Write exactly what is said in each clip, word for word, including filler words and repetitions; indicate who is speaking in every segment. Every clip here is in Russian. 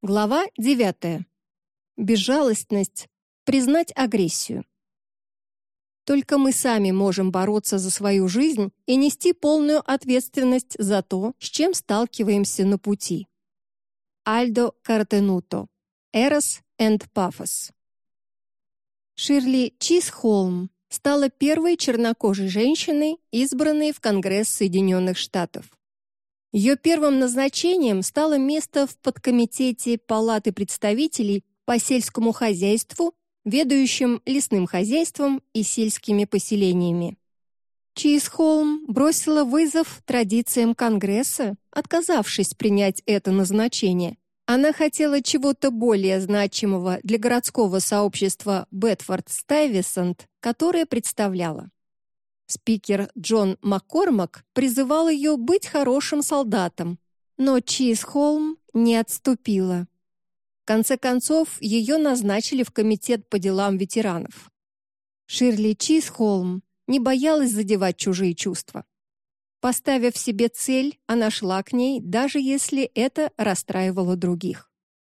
Speaker 1: Глава девятая. Безжалостность. Признать агрессию. Только мы сами можем бороться за свою жизнь и нести полную ответственность за то, с чем сталкиваемся на пути. Альдо Картенуто. Эрос энд Пафос. Ширли Чизхолм стала первой чернокожей женщиной, избранной в Конгресс Соединенных Штатов. Ее первым назначением стало место в подкомитете Палаты представителей по сельскому хозяйству, ведающим лесным хозяйством и сельскими поселениями. Чизхолм бросила вызов традициям Конгресса, отказавшись принять это назначение. Она хотела чего-то более значимого для городского сообщества Бэдфорд-Стайвисант, которое представляла. Спикер Джон Маккормак призывал ее быть хорошим солдатом, но Чизхолм не отступила. В конце концов, ее назначили в комитет по делам ветеранов. Ширли Чизхолм не боялась задевать чужие чувства. Поставив себе цель, она шла к ней, даже если это расстраивало других.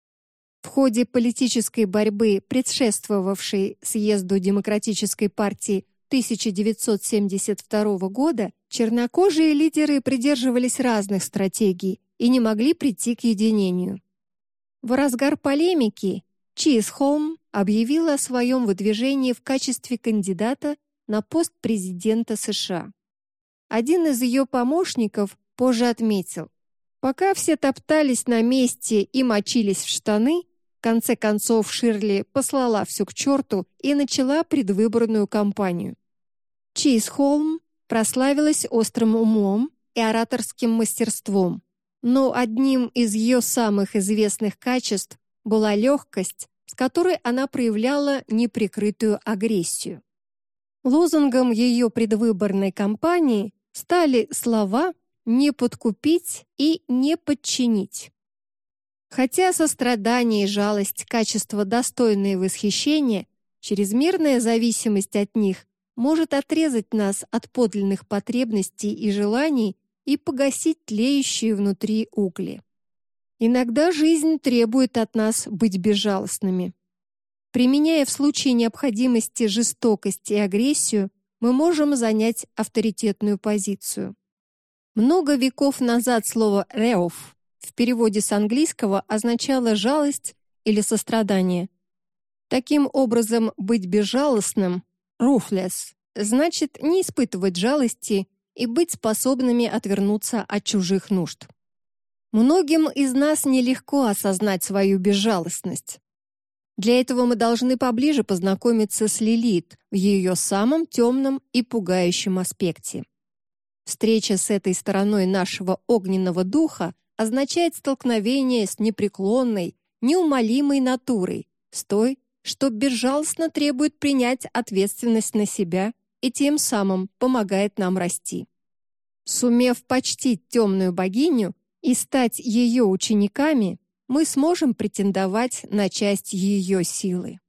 Speaker 1: В ходе политической борьбы, предшествовавшей съезду Демократической партии тысяча девятьсот семьдесят второго года, чернокожие лидеры придерживались разных стратегий и не могли прийти к единению. В разгар полемики Чизхолм объявила о своем выдвижении в качестве кандидата на пост президента США. Один из ее помощников позже отметил: пока все топтались на месте и мочились в штаны, в конце концов Ширли послала все к черту и начала предвыборную кампанию. Чизхолм прославилась острым умом и ораторским мастерством, но одним из ее самых известных качеств была легкость, с которой она проявляла неприкрытую агрессию. Лозунгом ее предвыборной кампании стали слова «не подкупить» и «не подчинить». Хотя сострадание и жалость – качества, достойные восхищения, чрезмерная зависимость от них может отрезать нас от подлинных потребностей и желаний и погасить тлеющие внутри угли. Иногда жизнь требует от нас быть безжалостными. Применяя в случае необходимости жестокость и агрессию, мы можем занять авторитетную позицию. Много веков назад слово «реоф» в переводе с английского означало «жалость» или «сострадание». Таким образом, быть безжалостным ruthless значит не испытывать жалости и быть способными отвернуться от чужих нужд. Многим из нас нелегко осознать свою безжалостность. Для этого мы должны поближе познакомиться с Лилит в ее самом темном и пугающем аспекте. Встреча с этой стороной нашего огненного духа означает столкновение с непреклонной, неумолимой натурой, с той, что безжалостно требует принять ответственность на себя и тем самым помогает нам расти. Сумев почтить темную богиню и стать ее учениками, мы сможем претендовать на часть ее силы.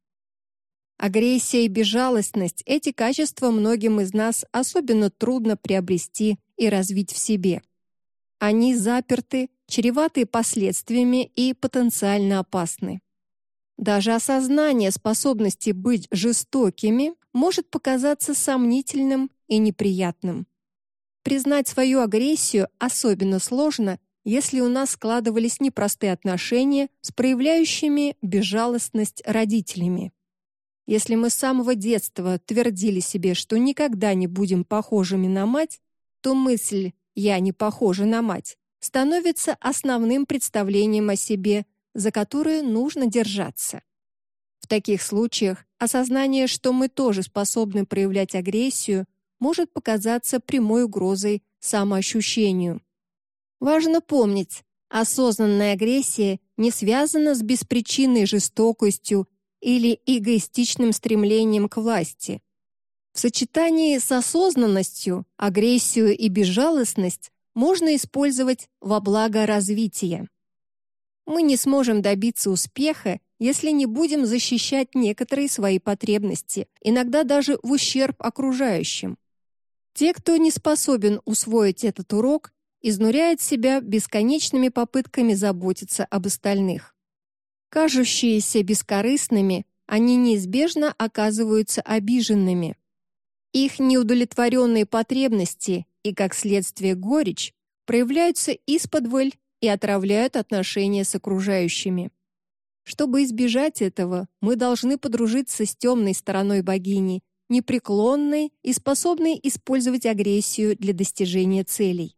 Speaker 1: Агрессия и безжалостность – эти качества многим из нас особенно трудно приобрести и развить в себе. Они заперты, чреваты последствиями и потенциально опасны. Даже осознание способности быть жестокими может показаться сомнительным и неприятным. Признать свою агрессию особенно сложно, если у нас складывались непростые отношения с проявляющими безжалостность родителями. Если мы с самого детства твердили себе, что никогда не будем похожими на мать, то мысль «я не похожа на мать» становится основным представлением о себе, за которое нужно держаться. В таких случаях осознание, что мы тоже способны проявлять агрессию, может показаться прямой угрозой самоощущению. Важно помнить, осознанная агрессия не связана с беспричинной жестокостью или эгоистичным стремлением к власти. В сочетании с осознанностью агрессию и безжалостность можно использовать во благо развития. Мы не сможем добиться успеха, если не будем защищать некоторые свои потребности, иногда даже в ущерб окружающим. Те, кто не способен усвоить этот урок, изнуряют себя бесконечными попытками заботиться об остальных. Кажущиеся бескорыстными, они неизбежно оказываются обиженными. Их неудовлетворенные потребности и, как следствие, горечь проявляются исподволь и отравляют отношения с окружающими. Чтобы избежать этого, мы должны подружиться с темной стороной богини, непреклонной и способной использовать агрессию для достижения целей.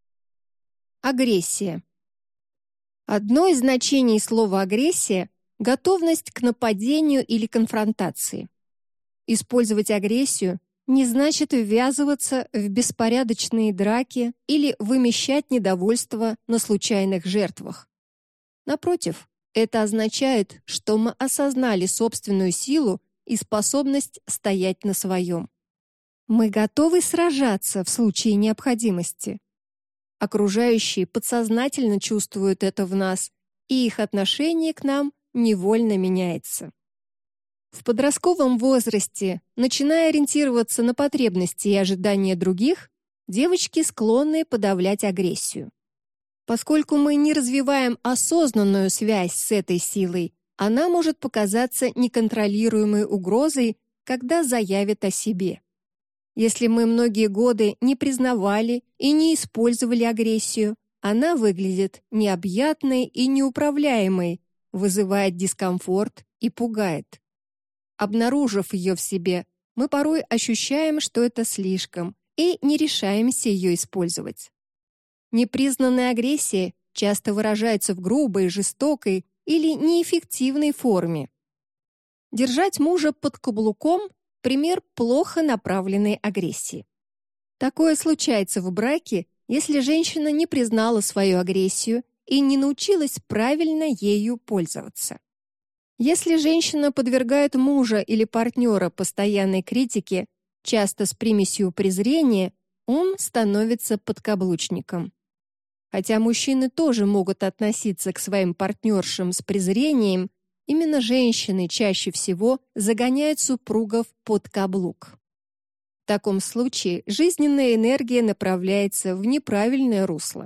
Speaker 1: Агрессия. Одно из значений слова «агрессия» — готовность к нападению или конфронтации. Использовать агрессию не значит ввязываться в беспорядочные драки или вымещать недовольство на случайных жертвах. Напротив, это означает, что мы осознали собственную силу и способность стоять на своем. Мы готовы сражаться в случае необходимости. Окружающие подсознательно чувствуют это в нас, и их отношение к нам невольно меняется. В подростковом возрасте, начиная ориентироваться на потребности и ожидания других, девочки склонны подавлять агрессию. Поскольку мы не развиваем осознанную связь с этой силой, она может показаться неконтролируемой угрозой, когда заявит о себе. Если мы многие годы не признавали и не использовали агрессию, она выглядит необъятной и неуправляемой, вызывает дискомфорт и пугает. Обнаружив ее в себе, мы порой ощущаем, что это слишком, и не решаемся ее использовать. Непризнанная агрессия часто выражается в грубой, жестокой или неэффективной форме. Держать мужа под каблуком – пример плохо направленной агрессии. Такое случается в браке, если женщина не признала свою агрессию и не научилась правильно ею пользоваться. Если женщина подвергает мужа или партнера постоянной критике, часто с примесью презрения, он становится подкаблучником. Хотя мужчины тоже могут относиться к своим партнершам с презрением, именно женщины чаще всего загоняют супругов под каблук. В таком случае жизненная энергия направляется в неправильное русло.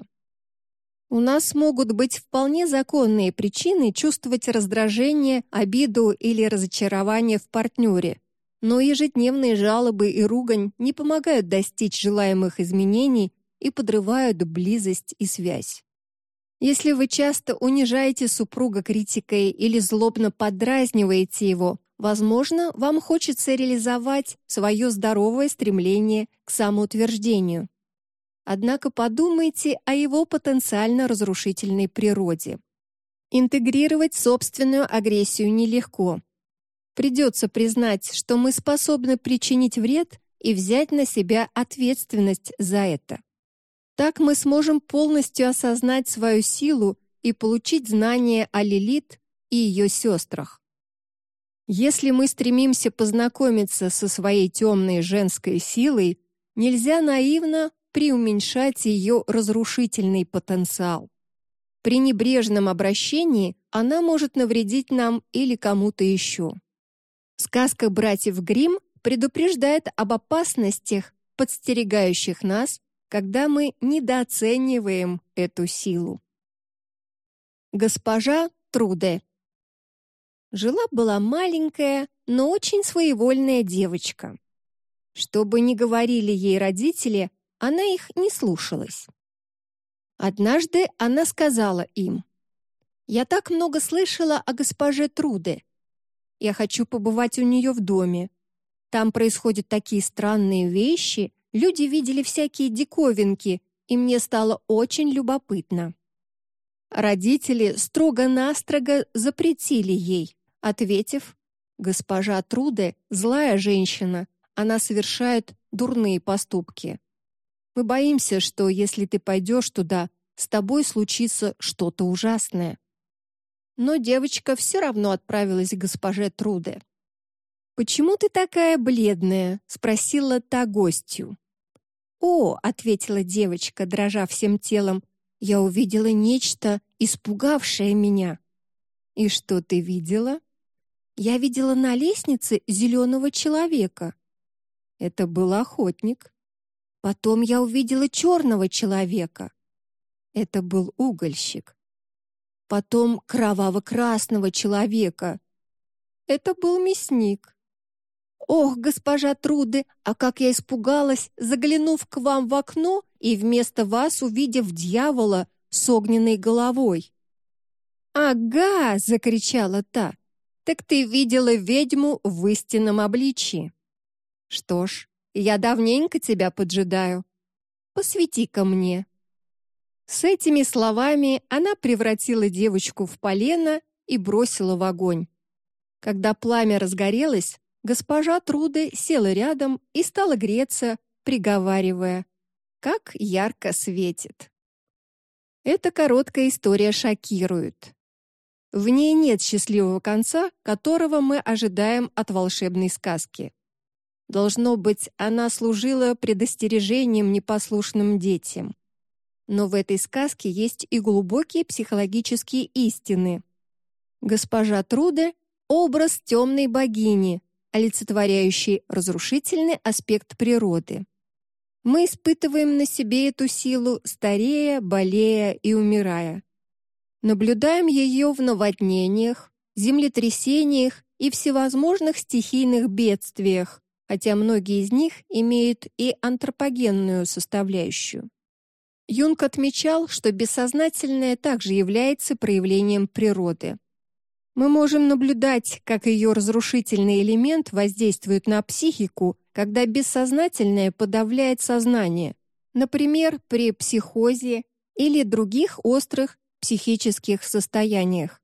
Speaker 1: У нас могут быть вполне законные причины чувствовать раздражение, обиду или разочарование в партнере, но ежедневные жалобы и ругань не помогают достичь желаемых изменений и подрывают близость и связь. Если вы часто унижаете супруга критикой или злобно поддразниваете его, возможно, вам хочется реализовать свое здоровое стремление к самоутверждению. Однако подумайте о его потенциально разрушительной природе. Интегрировать собственную агрессию нелегко. Придется признать, что мы способны причинить вред и взять на себя ответственность за это. Так мы сможем полностью осознать свою силу и получить знания о Лилит и ее сестрах. Если мы стремимся познакомиться со своей темной женской силой, нельзя наивно преуменьшать ее разрушительный потенциал. При небрежном обращении она может навредить нам или кому-то еще. Сказка братьев Гримм предупреждает об опасностях, подстерегающих нас, когда мы недооцениваем эту силу. Госпожа Труде. Жила-была маленькая, но очень своевольная девочка. Что бы ни говорили ей родители, она их не слушалась. Однажды она сказала им: «Я так много слышала о госпоже Труде. Я хочу побывать у нее в доме. Там происходят такие странные вещи, люди видели всякие диковинки, и мне стало очень любопытно». Родители строго-настрого запретили ей, ответив: «Госпожа Труде – злая женщина, она совершает дурные поступки. Мы боимся, что если ты пойдешь туда, с тобой случится что-то ужасное». Но девочка все равно отправилась к госпоже Труде. «Почему ты такая бледная?» — спросила та гостью. «О», — ответила девочка, дрожа всем телом, — «я увидела нечто, испугавшее меня». «И что ты видела?» «Я видела на лестнице зеленого человека». «Это был охотник». «Потом я увидела черного человека». «Это был угольщик». потом кроваво-красного человека. Это был мясник. Ох, госпожа Труде, а как я испугалась, заглянув к вам в окно и вместо вас увидев дьявола с огненной головой. «Ага!» — закричала та. «Так ты видела ведьму в истинном обличии. Что ж, я давненько тебя поджидаю. Посвети-ка мне». С этими словами она превратила девочку в полено и бросила в огонь. Когда пламя разгорелось, госпожа Труде села рядом и стала греться, приговаривая: «Как ярко светит». Эта короткая история шокирует. В ней нет счастливого конца, которого мы ожидаем от волшебной сказки. Должно быть, она служила предостережением непослушным детям. Но в этой сказке есть и глубокие психологические истины. Госпожа Труде — образ темной богини, олицетворяющий разрушительный аспект природы. Мы испытываем на себе эту силу, старея, болея и умирая. Наблюдаем ее в наводнениях, землетрясениях и всевозможных стихийных бедствиях, хотя многие из них имеют и антропогенную составляющую. Юнг отмечал, что бессознательное также является проявлением природы. Мы можем наблюдать, как ее разрушительный элемент воздействует на психику, когда бессознательное подавляет сознание, например, при психозе или других острых психических состояниях.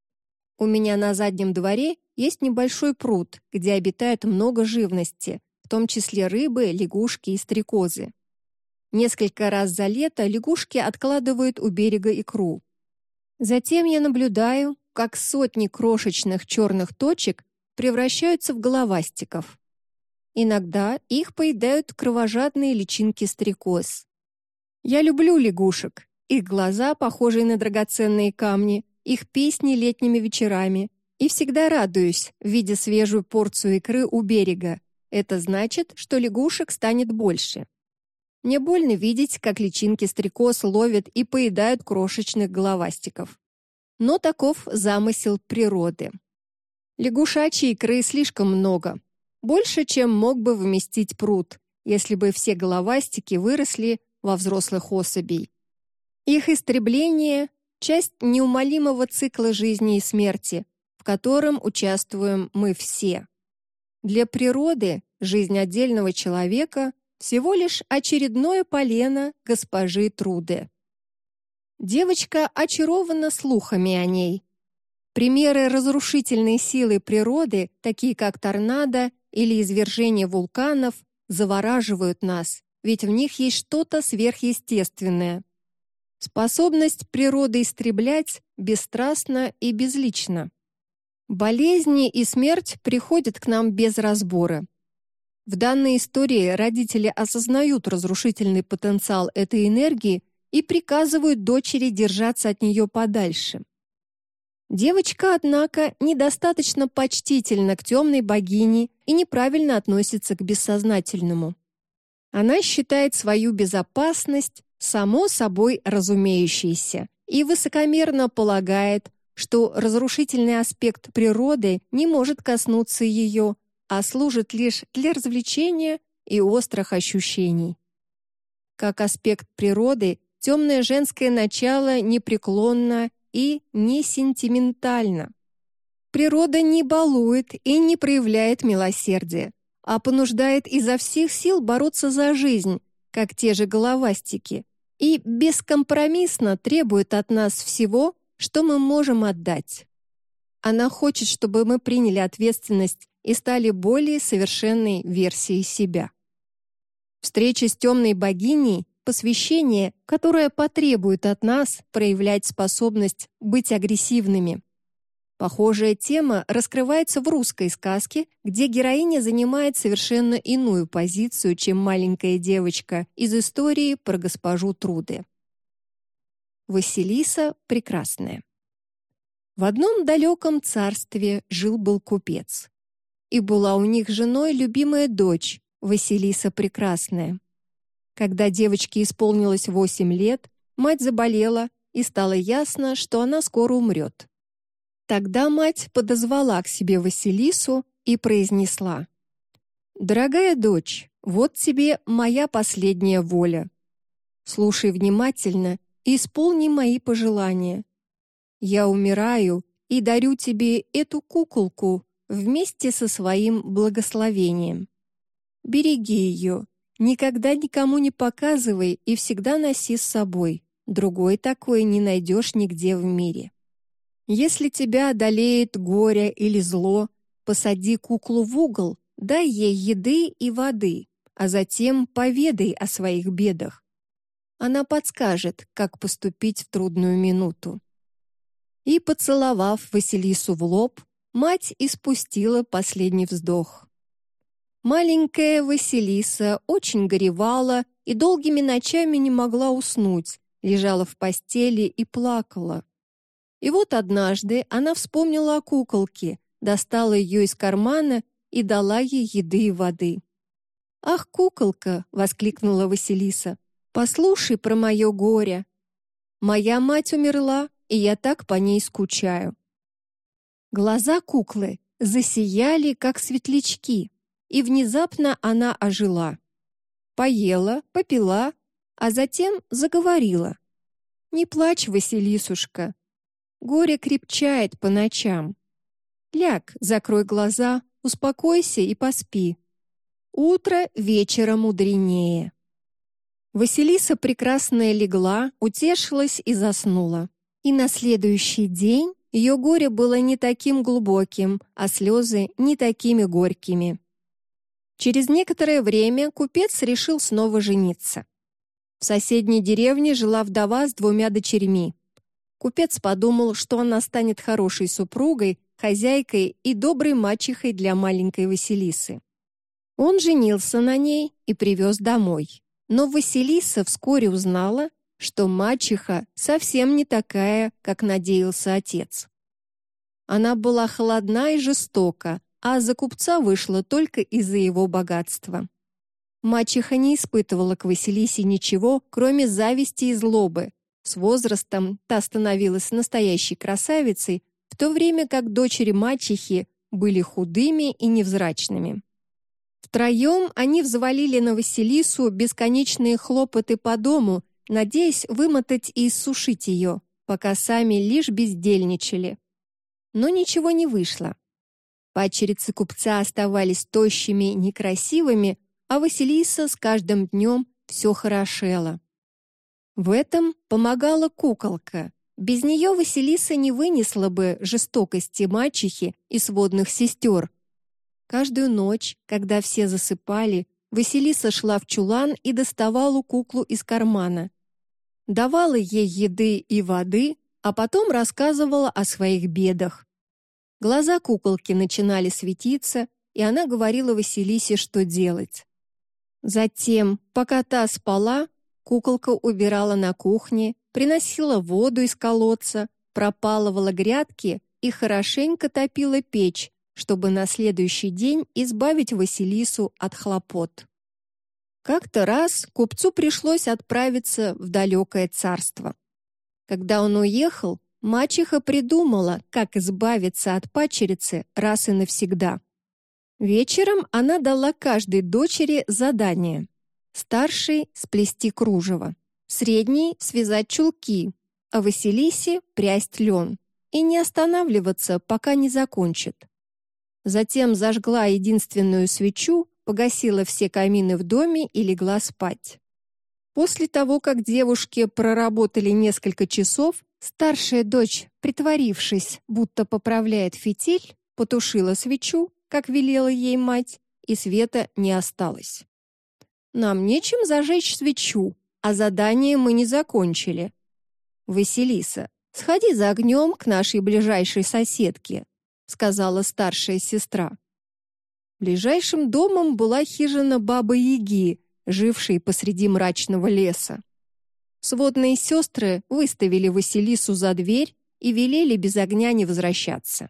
Speaker 1: У меня на заднем дворе есть небольшой пруд, где обитает много живности, в том числе рыбы, лягушки и стрекозы. Несколько раз за лето лягушки откладывают у берега икру. Затем я наблюдаю, как сотни крошечных черных точек превращаются в головастиков. Иногда их поедают кровожадные личинки стрекоз. Я люблю лягушек. Их глаза, похожие на драгоценные камни, их песни летними вечерами. И всегда радуюсь, видя свежую порцию икры у берега. Это значит, что лягушек станет больше. Мне больно видеть, как личинки стрекоз ловят и поедают крошечных головастиков. Но таков замысел природы. Лягушачьей икры слишком много. Больше, чем мог бы вместить пруд, если бы все головастики выросли во взрослых особей. Их истребление — часть неумолимого цикла жизни и смерти, в котором участвуем мы все. Для природы жизнь отдельного человека всего лишь очередное полено госпожи Труде. Девочка очарована слухами о ней. Примеры разрушительной силы природы, такие как торнадо или извержение вулканов, завораживают нас, ведь в них есть что-то сверхъестественное. Способность природы истреблять бесстрастно и безлично. Болезни и смерть приходят к нам без разбора. В данной истории родители осознают разрушительный потенциал этой энергии и приказывают дочери держаться от нее подальше. Девочка, однако, недостаточно почтительна к темной богине и неправильно относится к бессознательному. Она считает свою безопасность само собой разумеющейся и высокомерно полагает, что разрушительный аспект природы не может коснуться ее, а служит лишь для развлечения и острых ощущений. Как аспект природы, темное женское начало непреклонно и не сентиментально. Природа не балует и не проявляет милосердия, а понуждает изо всех сил бороться за жизнь, как те же головастики, и бескомпромиссно требует от нас всего, что мы можем отдать. Она хочет, чтобы мы приняли ответственность и стали более совершенной версией себя. Встреча с темной богиней — посвящение, которое потребует от нас проявлять способность быть агрессивными. Похожая тема раскрывается в русской сказке, где героиня занимает совершенно иную позицию, чем маленькая девочка из истории про госпожу Труде. Василиса Прекрасная. В одном далеком царстве жил-был купец. И была у них женой любимая дочь, Василиса Прекрасная. Когда девочке исполнилось восемь лет, мать заболела, и стало ясно, что она скоро умрет. Тогда мать подозвала к себе Василису и произнесла: «Дорогая дочь, вот тебе моя последняя воля. Слушай внимательно и исполни мои пожелания. Я умираю и дарю тебе эту куколку вместе со своим благословением. Береги ее, никогда никому не показывай и всегда носи с собой. Другой такой не найдешь нигде в мире. Если тебя одолеет горе или зло, посади куклу в угол, дай ей еды и воды, а затем поведай о своих бедах. Она подскажет, как поступить в трудную минуту». И, поцеловав Василису в лоб, мать испустила последний вздох. Маленькая Василиса очень горевала и долгими ночами не могла уснуть, лежала в постели и плакала. И вот однажды она вспомнила о куколке, достала ее из кармана и дала ей еды и воды. «Ах, куколка!» — воскликнула Василиса. «Послушай про мое горе. Моя мать умерла, и я так по ней скучаю». Глаза куклы засияли, как светлячки, и внезапно она ожила. Поела, попила, а затем заговорила. «Не плачь, Василисушка. Горе крепчает по ночам. Ляг, закрой глаза, успокойся и поспи. Утро вечера мудренее». Василиса прекрасная легла, утешилась и заснула. И на следующий день ее горе было не таким глубоким, а слезы не такими горькими. Через некоторое время купец решил снова жениться. В соседней деревне жила вдова с двумя дочерьми. Купец подумал, что она станет хорошей супругой, хозяйкой и доброй мачехой для маленькой Василисы. Он женился на ней и привез домой. Но Василиса вскоре узнала, что мачеха совсем не такая, как надеялся отец. Она была холодна и жестока, а за купца вышла только из-за его богатства. Мачеха не испытывала к Василисе ничего, кроме зависти и злобы. С возрастом та становилась настоящей красавицей, в то время как дочери мачехи были худыми и невзрачными. Втроем они взвалили на Василису бесконечные хлопоты по дому, надеясь вымотать и иссушить ее, пока сами лишь бездельничали. Но ничего не вышло. Падчерицы купца оставались тощими, некрасивыми, а Василиса с каждым днем все хорошела. В этом помогала куколка. Без нее Василиса не вынесла бы жестокости мачехи и сводных сестер. Каждую ночь, когда все засыпали, Василиса шла в чулан и доставала куклу из кармана. Давала ей еды и воды, а потом рассказывала о своих бедах. Глаза куколки начинали светиться, и она говорила Василисе, что делать. Затем, пока та спала, куколка убирала на кухне, приносила воду из колодца, пропалывала грядки и хорошенько топила печь, чтобы на следующий день избавить Василису от хлопот. Как-то раз купцу пришлось отправиться в далекое царство. Когда он уехал, мачеха придумала, как избавиться от падчерицы раз и навсегда. Вечером она дала каждой дочери задание. Старшей — сплести кружево, средней — связать чулки, а Василисе — прясть лен, и не останавливаться, пока не закончит. Затем зажгла единственную свечу, погасила все камины в доме и легла спать. После того, как девушки проработали несколько часов, старшая дочь, притворившись, будто поправляет фитиль, потушила свечу, как велела ей мать, и света не осталось. «Нам нечем зажечь свечу, а задание мы не закончили. Василиса, сходи за огнем к нашей ближайшей соседке», — сказала старшая сестра. Ближайшим домом была хижина Бабы-Яги, жившей посреди мрачного леса. Сводные сестры выставили Василису за дверь и велели без огня не возвращаться.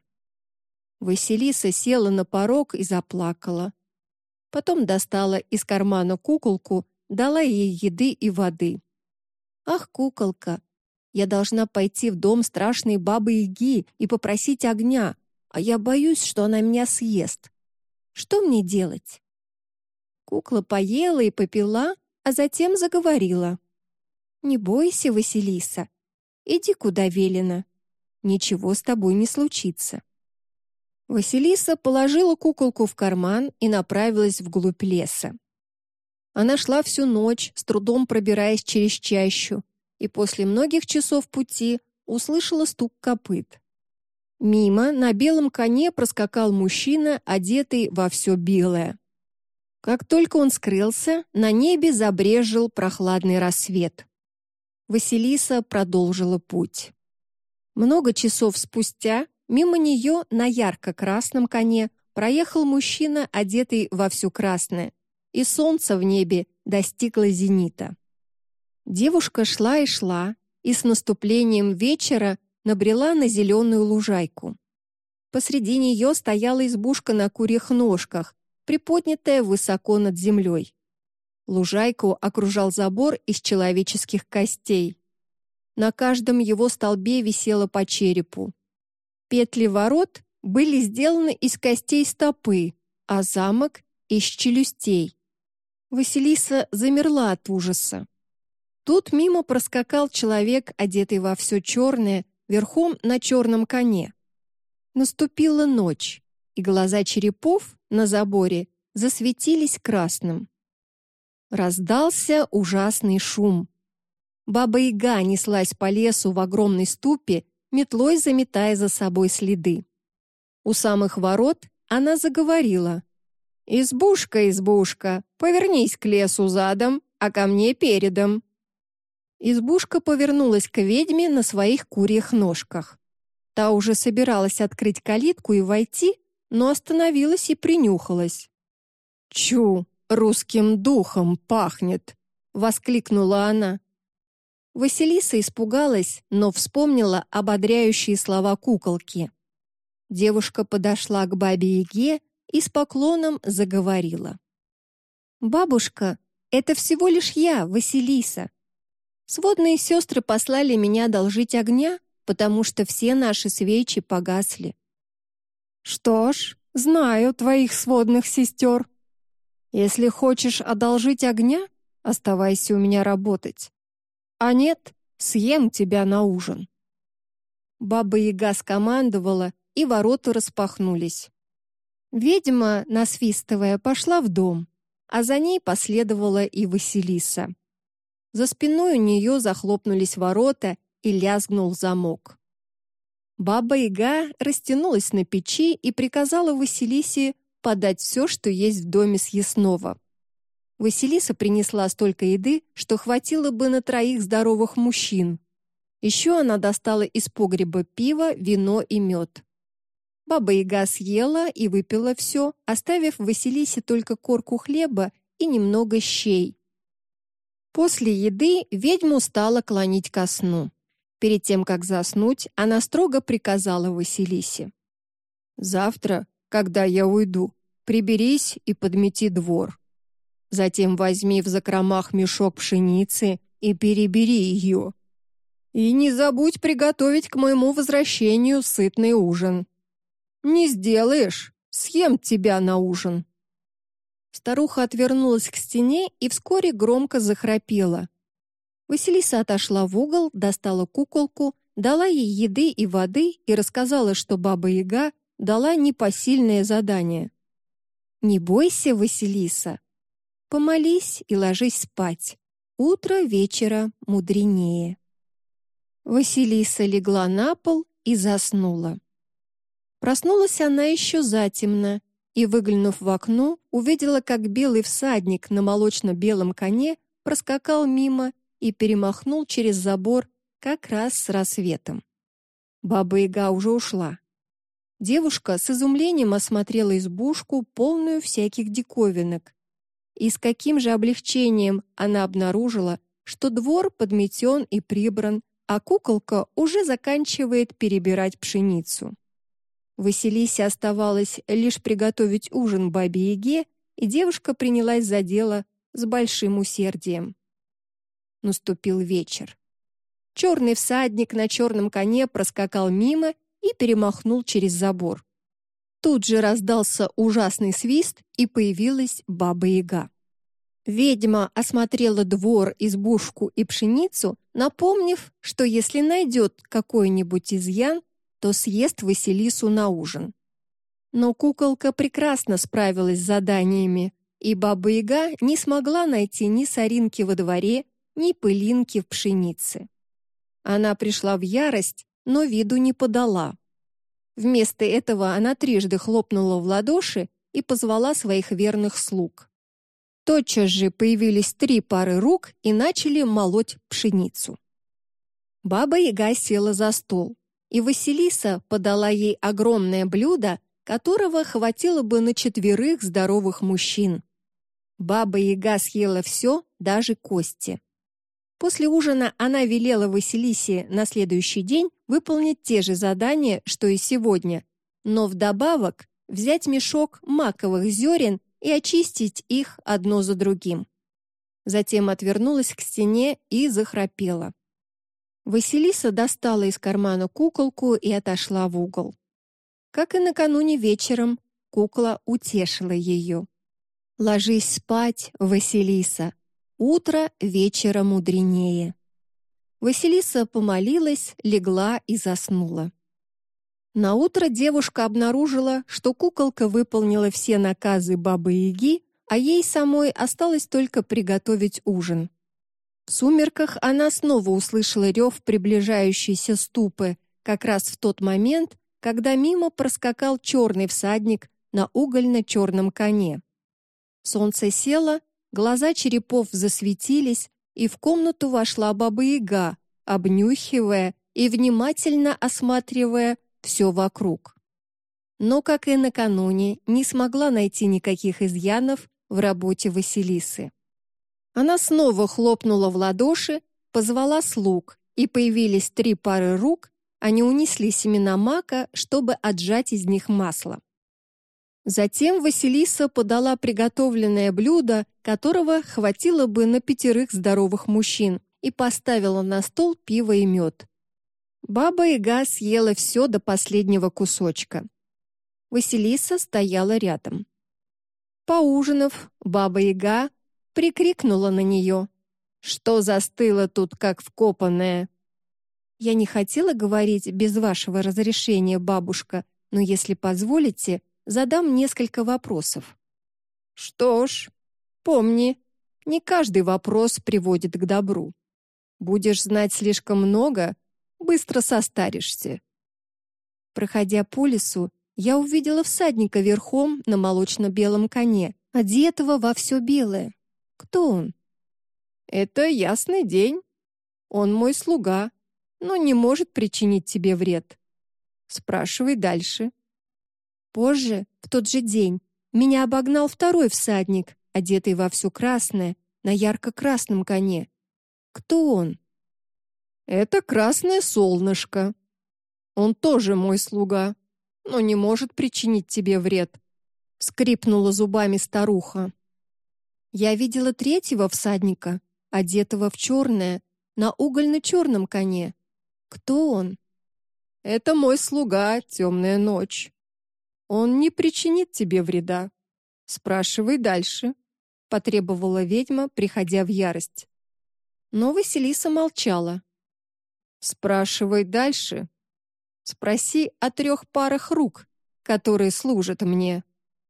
Speaker 1: Василиса села на порог и заплакала. Потом достала из кармана куколку, дала ей еды и воды. «Ах, куколка, Я должна пойти в дом страшной бабы-яги и попросить огня, а я боюсь, что она меня съест. Что мне делать?» Кукла поела и попила, а затем заговорила. «Не бойся, Василиса. Иди, куда велено. Ничего с тобой не случится». Василиса положила куколку в карман и направилась вглубь леса. Она шла всю ночь, с трудом пробираясь через чащу, и после многих часов пути услышала стук копыт. Мимо на белом коне проскакал мужчина, одетый во все белое. Как только он скрылся, на небе забрезжил прохладный рассвет. Василиса продолжила путь. Много часов спустя мимо нее на ярко-красном коне проехал мужчина, одетый во все красное, и солнце в небе достигло зенита. Девушка шла и шла, и с наступлением вечера набрела на зеленую лужайку. Посреди нее стояла избушка на курьих ножках, приподнятая высоко над землей. Лужайку окружал забор из человеческих костей. На каждом его столбе висело по черепу. Петли ворот были сделаны из костей стопы, а замок — из челюстей. Василиса замерла от ужаса. Тут мимо проскакал человек, одетый во все черное, верхом на черном коне. Наступила ночь, и глаза черепов на заборе засветились красным. Раздался ужасный шум. Баба-яга неслась по лесу в огромной ступе, метлой заметая за собой следы. У самых ворот она заговорила. «Избушка, избушка, повернись к лесу задом, а ко мне передом». Избушка повернулась к ведьме на своих курьих ножках. Та уже собиралась открыть калитку и войти, но остановилась и принюхалась. «Чу, русским духом пахнет!» — воскликнула она. Василиса испугалась, но вспомнила ободряющие слова куколки. Девушка подошла к бабе-яге и с поклоном заговорила. «Бабушка, это всего лишь я, Василиса. Сводные сестры послали меня одолжить огня, потому что все наши свечи погасли». «Что ж, знаю твоих сводных сестер. Если хочешь одолжить огня, оставайся у меня работать. А нет, съем тебя на ужин». Баба-яга скомандовала, и ворота распахнулись. Ведьма, насвистывая, пошла в дом, а за ней последовала и Василиса. За спиной у нее захлопнулись ворота и лязгнул замок. Баба-яга растянулась на печи и приказала Василисе подать все, что есть в доме съестного. Василиса принесла столько еды, что хватило бы на троих здоровых мужчин. Еще она достала из погреба пиво, вино и мед. Баба-яга съела и выпила все, оставив Василисе только корку хлеба и немного щей. После еды ведьму стала клонить ко сну. Перед тем, как заснуть, она строго приказала Василисе: «Завтра, когда я уйду, приберись и подмети двор. Затем возьми в закромах мешок пшеницы и перебери ее. И не забудь приготовить к моему возвращению сытный ужин. Не сделаешь — съем тебя на ужин». Старуха отвернулась к стене и вскоре громко захрапела. Василиса отошла в угол, достала куколку, дала ей еды и воды и рассказала, что Баба-яга дала непосильное задание. «Не бойся, Василиса. Помолись и ложись спать. Утро вечера мудренее». Василиса легла на пол и заснула. Проснулась она еще затемно и, выглянув в окно, увидела, как белый всадник на молочно-белом коне проскакал мимо и перемахнул через забор как раз с рассветом. Баба-яга уже ушла. Девушка с изумлением осмотрела избушку, полную всяких диковинок. И с каким же облегчением она обнаружила, что двор подметен и прибран, а куколка уже заканчивает перебирать пшеницу. Василисе оставалось лишь приготовить ужин бабе-яге, и девушка принялась за дело с большим усердием. Наступил вечер. Черный всадник на черном коне проскакал мимо и перемахнул через забор. Тут же раздался ужасный свист, и появилась Баба-Яга. Ведьма осмотрела двор, избушку и пшеницу, напомнив, что если найдет какой-нибудь изъян, то съест Василису на ужин. Но куколка прекрасно справилась с заданиями, и Баба-Яга не смогла найти ни соринки во дворе, ни пылинки в пшенице. Она пришла в ярость, но виду не подала. Вместо этого она трижды хлопнула в ладоши и позвала своих верных слуг. Тотчас же появились три пары рук и начали молоть пшеницу. Баба-Яга села за стол, и Василиса подала ей огромное блюдо, которого хватило бы на четверых здоровых мужчин. Баба-Яга съела все, даже кости. После ужина она велела Василисе на следующий день выполнить те же задания, что и сегодня, но вдобавок взять мешок маковых зерен и очистить их одно за другим. Затем отвернулась к стене и захрапела. Василиса достала из кармана куколку и отошла в угол. Как и накануне вечером, кукла утешила ее. «Ложись спать, Василиса. Утро вечера мудренее». Василиса помолилась, легла и заснула. Наутро девушка обнаружила, что куколка выполнила все наказы Бабы-Яги, а ей самой осталось только приготовить ужин. В сумерках она снова услышала рев приближающейся ступы, как раз в тот момент, когда мимо проскакал черный всадник на угольно-черном коне. Солнце село, глаза черепов засветились, и в комнату вошла Баба-Яга, обнюхивая и внимательно осматривая все вокруг. Но, как и накануне, не смогла найти никаких изъянов в работе Василисы. Она снова хлопнула в ладоши, позвала слуг, и появились три пары рук, они унесли семена мака, чтобы отжать из них масло. Затем Василиса подала приготовленное блюдо, которого хватило бы на пятерых здоровых мужчин, и поставила на стол пиво и мед. Баба-Яга съела все до последнего кусочка. Василиса стояла рядом. Поужинав, Баба-Яга прикрикнула на нее: «Что застыло тут, как вкопанное?» «Я не хотела говорить без вашего разрешения, бабушка, но если позволите, задам несколько вопросов». «Что ж, помни, не каждый вопрос приводит к добру. Будешь знать слишком много, быстро состаришься». Проходя по лесу, я увидела всадника верхом на молочно-белом коне, одетого во все белое. Кто он? «Это ясный день. Он мой слуга, но не может причинить тебе вред. Спрашивай дальше». Позже, в тот же день, меня обогнал второй всадник, одетый во все красное, на ярко-красном коне. Кто он? «Это красное солнышко. Он тоже мой слуга, но не может причинить тебе вред», — скрипнула зубами старуха. Я видела третьего всадника, одетого в черное, на угольно-черном коне. Кто он? «Это мой слуга, темная ночь. Он не причинит тебе вреда. Спрашивай дальше», — потребовала ведьма, приходя в ярость. Но Василиса молчала. «Спрашивай дальше. Спроси о трех парах рук, которые служат мне».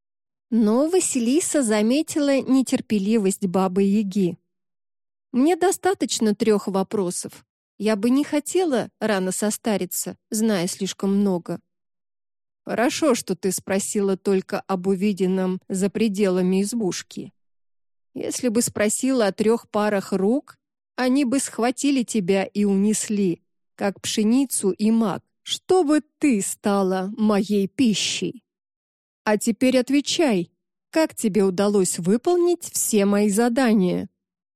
Speaker 1: Но Василиса заметила нетерпеливость Бабы-Яги. «Мне достаточно трех вопросов. Я бы не хотела рано состариться, зная слишком много». «Хорошо, что ты спросила только об увиденном за пределами избушки. Если бы спросила о трех парах рук, они бы схватили тебя и унесли, как пшеницу и мак, чтобы ты стала моей пищей. А теперь отвечай, как тебе удалось выполнить все мои задания?»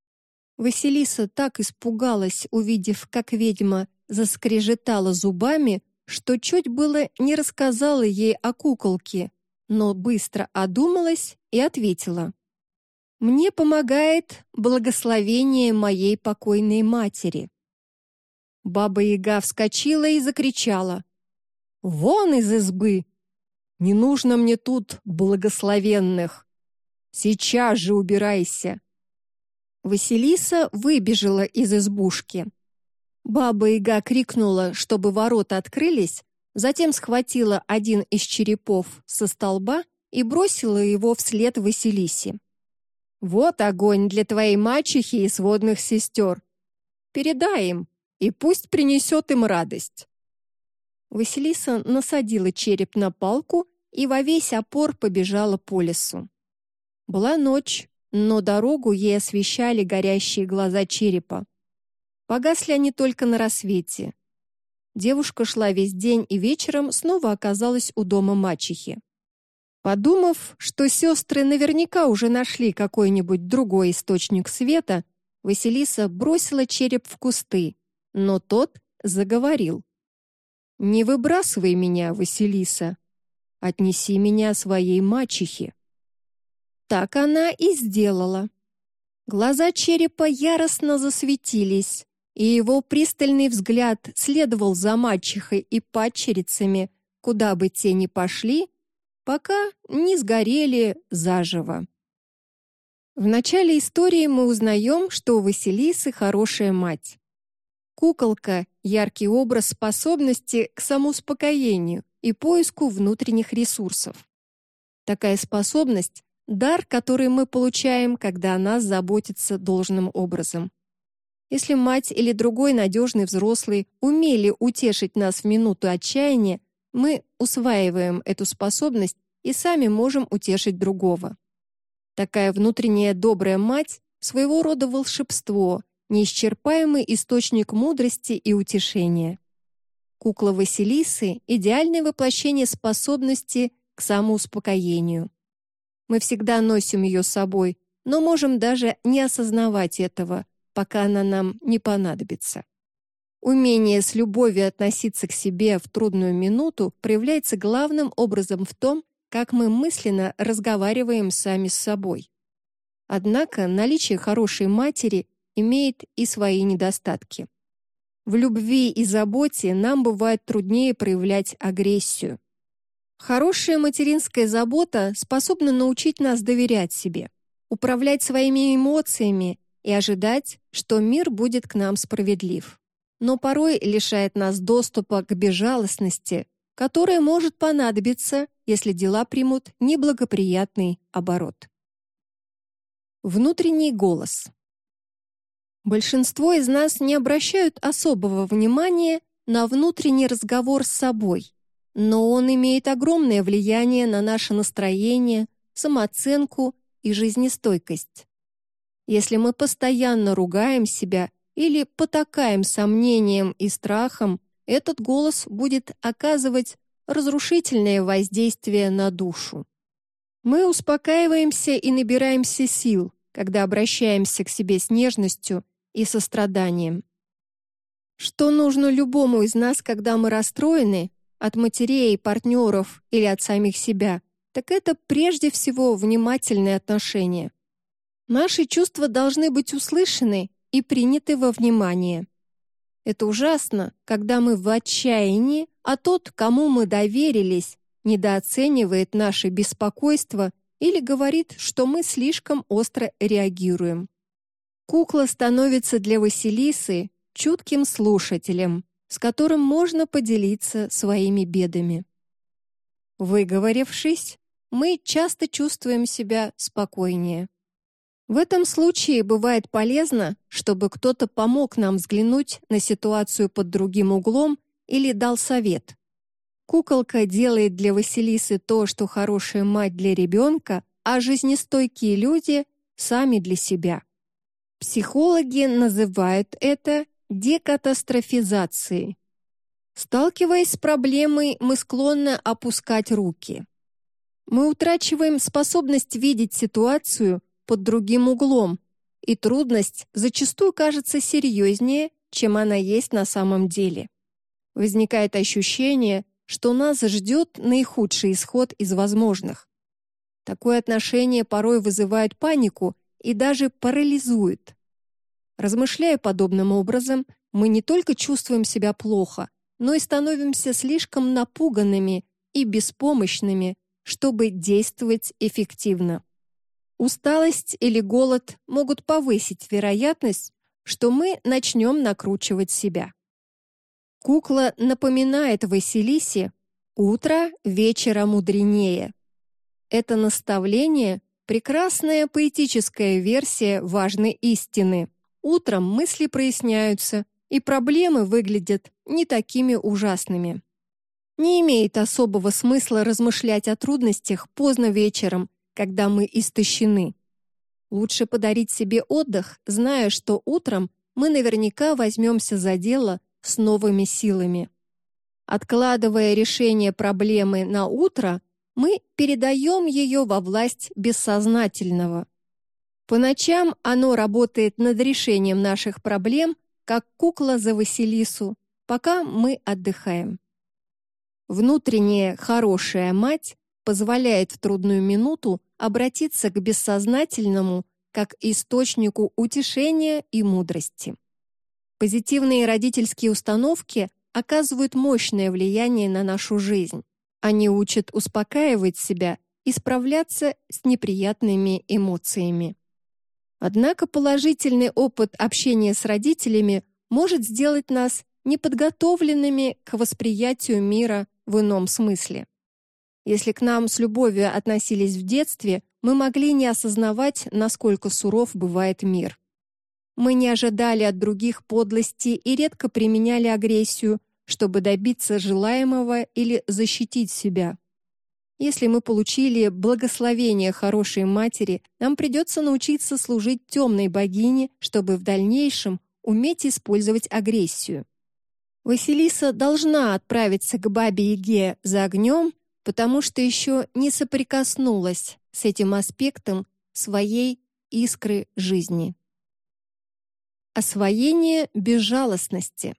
Speaker 1: Василиса так испугалась, увидев, как ведьма заскрежетала зубами, что чуть было не рассказала ей о куколке, но быстро одумалась и ответила: «Мне помогает благословение моей покойной матери». Баба-Яга вскочила и закричала: «Вон из избы! Не нужно мне тут благословенных! Сейчас же убирайся!» Василиса выбежала из избушки. Баба-Яга крикнула, чтобы ворота открылись, затем схватила один из черепов со столба и бросила его вслед Василисе. «Вот огонь для твоей мачехи и сводных сестер. Передай им, и пусть принесет им радость». Василиса насадила череп на палку и во весь опор побежала по лесу. Была ночь, но дорогу ей освещали горящие глаза черепа. Погасли они только на рассвете. Девушка шла весь день и вечером снова оказалась у дома мачехи. Подумав, что сестры наверняка уже нашли какой-нибудь другой источник света, Василиса бросила череп в кусты, но тот заговорил. «Не выбрасывай меня, Василиса. Отнеси меня своей мачехе». Так она и сделала. Глаза черепа яростно засветились, и его пристальный взгляд следовал за мачехой и падчерицами, куда бы те ни пошли, пока не сгорели заживо. В начале истории мы узнаем, что у Василисы хорошая мать. Куколка — яркий образ способности к самоуспокоению и поиску внутренних ресурсов. Такая способность — дар, который мы получаем, когда о нас заботятся должным образом. Если мать или другой надежный взрослый умели утешить нас в минуту отчаяния, мы усваиваем эту способность и сами можем утешить другого. Такая внутренняя добрая мать — своего рода волшебство, неисчерпаемый источник мудрости и утешения. Кукла Василисы — идеальное воплощение способности к самоуспокоению. Мы всегда носим ее с собой, но можем даже не осознавать этого, пока она нам не понадобится. Умение с любовью относиться к себе в трудную минуту проявляется главным образом в том, как мы мысленно разговариваем сами с собой. Однако наличие хорошей матери имеет и свои недостатки. В любви и заботе нам бывает труднее проявлять агрессию. Хорошая материнская забота способна научить нас доверять себе, управлять своими эмоциями и ожидать, что мир будет к нам справедлив. Но порой лишает нас доступа к безжалостности, которая может понадобиться, если дела примут неблагоприятный оборот. Внутренний голос. Большинство из нас не обращают особого внимания на внутренний разговор с собой, но он имеет огромное влияние на наше настроение, самооценку и жизнестойкость. Если мы постоянно ругаем себя или потакаем сомнениям и страхам, этот голос будет оказывать разрушительное воздействие на душу. Мы успокаиваемся и набираемся сил, когда обращаемся к себе с нежностью и состраданием. Что нужно любому из нас, когда мы расстроены, от матерей, партнеров или от самих себя, так это прежде всего внимательное отношение. Наши чувства должны быть услышаны и приняты во внимание. Это ужасно, когда мы в отчаянии, а тот, кому мы доверились, недооценивает наше беспокойство или говорит, что мы слишком остро реагируем. Кукла становится для Василисы чутким слушателем, с которым можно поделиться своими бедами. Выговорившись, мы часто чувствуем себя спокойнее. В этом случае бывает полезно, чтобы кто-то помог нам взглянуть на ситуацию под другим углом или дал совет. Куколка делает для Василисы то, что хорошая мать для ребенка, а жизнестойкие люди — сами для себя. Психологи называют это декатастрофизацией. Сталкиваясь с проблемой, мы склонны опускать руки. Мы утрачиваем способность видеть ситуацию под другим углом, и трудность зачастую кажется серьезнее, чем она есть на самом деле. Возникает ощущение, что нас ждет наихудший исход из возможных. Такое отношение порой вызывает панику и даже парализует. Размышляя подобным образом, мы не только чувствуем себя плохо, но и становимся слишком напуганными и беспомощными, чтобы действовать эффективно. Усталость или голод могут повысить вероятность, что мы начнем накручивать себя. Кукла напоминает Василисе: «Утро вечера мудренее». Это наставление – прекрасная поэтическая версия важной истины. Утром мысли проясняются, и проблемы выглядят не такими ужасными. Не имеет особого смысла размышлять о трудностях поздно вечером, когда мы истощены. Лучше подарить себе отдых, зная, что утром мы наверняка возьмемся за дело с новыми силами. Откладывая решение проблемы на утро, мы передаем ее во власть бессознательного. По ночам оно работает над решением наших проблем, как кукла за Василису, пока мы отдыхаем. Внутренняя хорошая мать позволяет в трудную минуту обратиться к бессознательному как источнику утешения и мудрости. Позитивные родительские установки оказывают мощное влияние на нашу жизнь. Они учат успокаивать себя и справляться с неприятными эмоциями. Однако положительный опыт общения с родителями может сделать нас неподготовленными к восприятию мира в ином смысле. Если к нам с любовью относились в детстве, мы могли не осознавать, насколько суров бывает мир. Мы не ожидали от других подлости и редко применяли агрессию, чтобы добиться желаемого или защитить себя. Если мы получили благословение хорошей матери, нам придется научиться служить темной богине, чтобы в дальнейшем уметь использовать агрессию. Василиса должна отправиться к Бабе-Яге за огнем, потому что еще не соприкоснулась с этим аспектом своей искры жизни. Освоение безжалостности.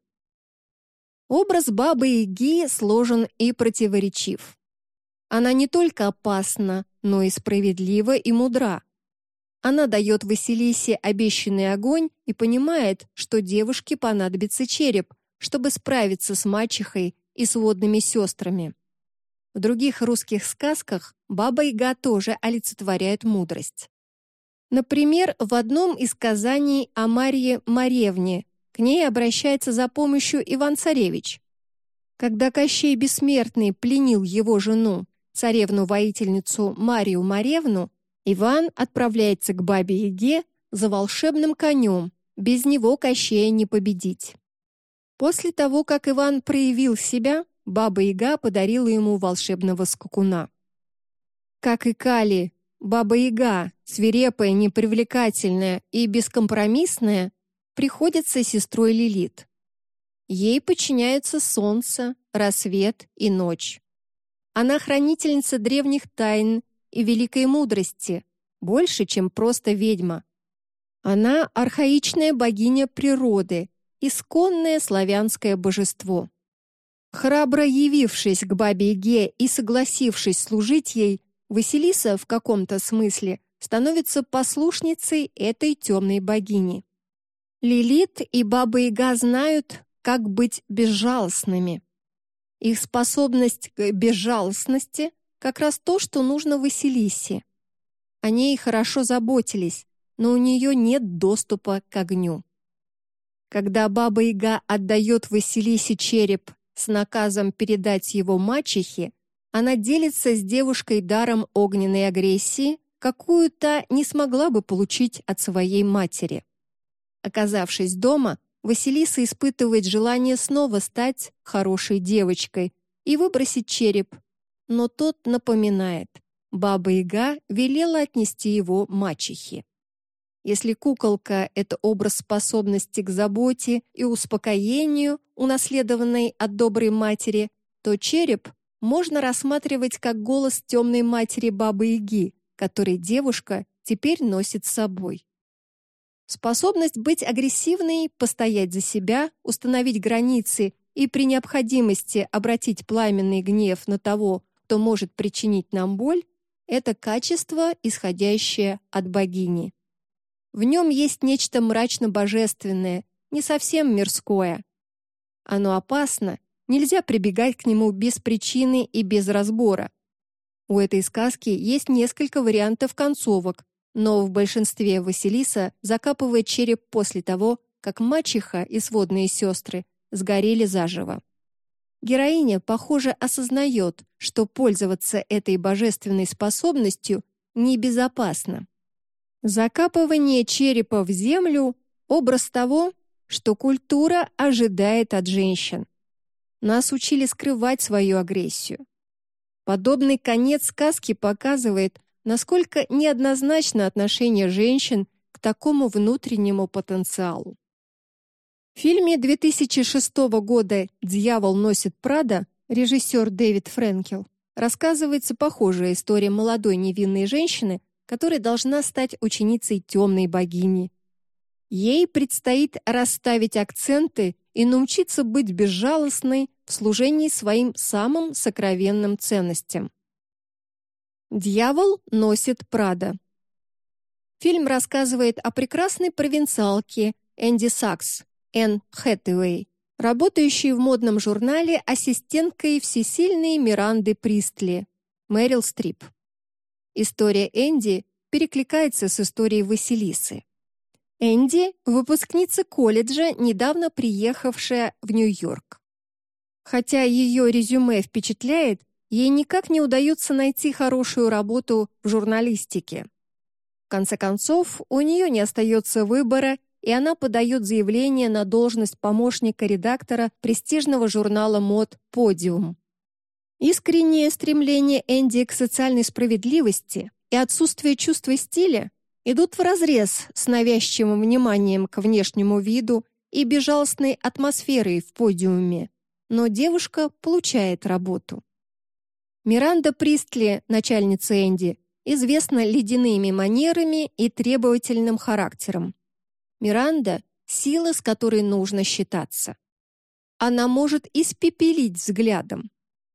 Speaker 1: Образ Бабы-Яги сложен и противоречив. Она не только опасна, но и справедлива и мудра. Она дает Василисе обещанный огонь и понимает, что девушке понадобится череп, чтобы справиться с мачехой и сводными сестрами. В других русских сказках Баба-Яга тоже олицетворяет мудрость. Например, в одном из сказаний о Марье Маревне к ней обращается за помощью Иван-Царевич. Когда Кощей Бессмертный пленил его жену, царевну-воительницу Марию Маревну, Иван отправляется к Бабе-Яге за волшебным конем, без него Кощея не победить. После того, как Иван проявил себя, Баба-Яга подарила ему волшебного скакуна. Как и Кали, Баба-Яга, свирепая, непривлекательная и бескомпромиссная, приходится сестрой Лилит. Ей подчиняются солнце, рассвет и ночь. Она хранительница древних тайн и великой мудрости, больше, чем просто ведьма. Она архаичная богиня природы, исконное славянское божество. Храбро явившись к Бабе-Яге и согласившись служить ей, Василиса в каком-то смысле становится послушницей этой темной богини. Лилит и Баба-Яга знают, как быть безжалостными. Их способность к безжалостности как раз то, что нужно Василисе. О ней хорошо заботились, но у нее нет доступа к огню. Когда Баба-Яга отдает Василисе череп с наказом передать его мачехе, она делится с девушкой даром огненной агрессии, какую та не смогла бы получить от своей матери. Оказавшись дома, Василиса испытывает желание снова стать хорошей девочкой и выбросить череп, но тот напоминает: Баба-Яга велела отнести его мачехе. Если куколка — это образ способности к заботе и успокоению, унаследованной от доброй матери, то череп можно рассматривать как голос темной матери Бабы-Яги, который девушка теперь носит с собой. Способность быть агрессивной, постоять за себя, установить границы и при необходимости обратить пламенный гнев на того, кто может причинить нам боль, это качество, исходящее от богини. В нем есть нечто мрачно-божественное, не совсем мирское. Оно опасно, нельзя прибегать к нему без причины и без разбора. У этой сказки есть несколько вариантов концовок, но в большинстве Василиса закапывает череп после того, как мачеха и сводные сестры сгорели заживо. Героиня, похоже, осознает, что пользоваться этой божественной способностью небезопасно. Закапывание черепа в землю — образ того, что культура ожидает от женщин. Нас учили скрывать свою агрессию. Подобный конец сказки показывает, насколько неоднозначно отношение женщин к такому внутреннему потенциалу. В фильме две тысячи шестого года «Дьявол носит Прада» режиссер Дэвид Фрэнкел рассказывается похожая история молодой невинной женщины, которая должна стать ученицей темной богини. Ей предстоит расставить акценты и научиться быть безжалостной в служении своим самым сокровенным ценностям. «Дьявол носит Прада». Фильм рассказывает о прекрасной провинциалке Энди Сакс, Энн Хэтэуэй, работающей в модном журнале ассистенткой всесильной Миранды Пристли, Мэрил Стрип. История Энди перекликается с историей Василисы. Энди — выпускница колледжа, недавно приехавшая в Нью-Йорк. Хотя ее резюме впечатляет, ей никак не удается найти хорошую работу в журналистике. В конце концов, у нее не остается выбора, и она подает заявление на должность помощника редактора престижного журнала мод «Подиум». Искреннее стремление Энди к социальной справедливости и отсутствие чувства стиля идут вразрез с навязчивым вниманием к внешнему виду и безжалостной атмосферой в «Подиуме», но девушка получает работу. Миранда Пристли, начальница Энди, известна ледяными манерами и требовательным характером. Миранда — сила, с которой нужно считаться. Она может испепелить взглядом.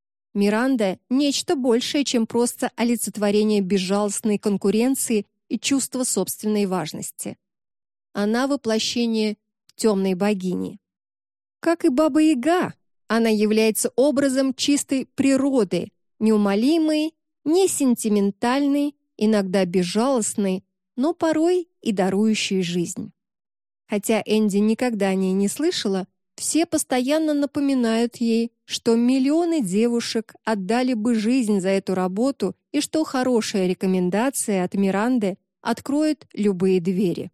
Speaker 1: Миранда — нечто большее, чем просто олицетворение безжалостной конкуренции и чувства собственной важности. Она — воплощение темной богини. Как и Баба-Яга, она является образом чистой природы, неумолимой, несентиментальной, иногда безжалостной, но порой и дарующей жизнь. Хотя Энди никогда о ней не слышала, все постоянно напоминают ей, что миллионы девушек отдали бы жизнь за эту работу и что хорошая рекомендация от Миранды откроет любые двери.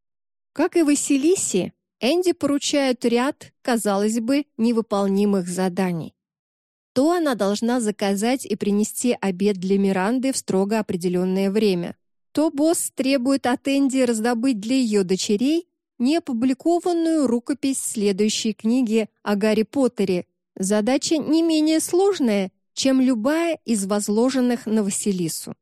Speaker 1: Как и Василисе, Энди поручают ряд, казалось бы, невыполнимых заданий. То она должна заказать и принести обед для Миранды в строго определенное время, то босс требует от Энди раздобыть для ее дочерей неопубликованную рукопись следующей книги о Гарри Поттере. Задача не менее сложная, чем любая из возложенных на Василису.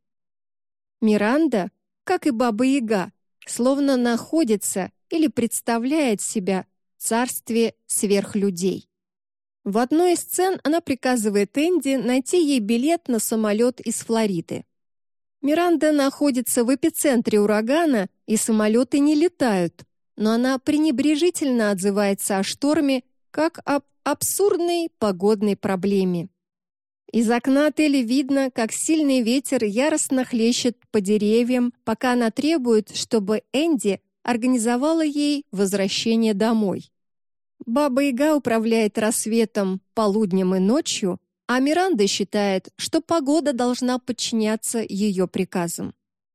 Speaker 1: Миранда, как и Баба-Яга, словно находится или представляет себя в царстве сверхлюдей. В одной из сцен она приказывает Энди найти ей билет на самолет из Флориды. Миранда находится в эпицентре урагана, и самолеты не летают, но она пренебрежительно отзывается о шторме как об абсурдной погодной проблеме. Из окна отеля видно, как сильный ветер яростно хлещет по деревьям, пока она требует, чтобы Энди организовала ей возвращение домой. Баба-Яга управляет рассветом, полуднем и ночью, а Миранда считает, что погода должна подчиняться ее приказам.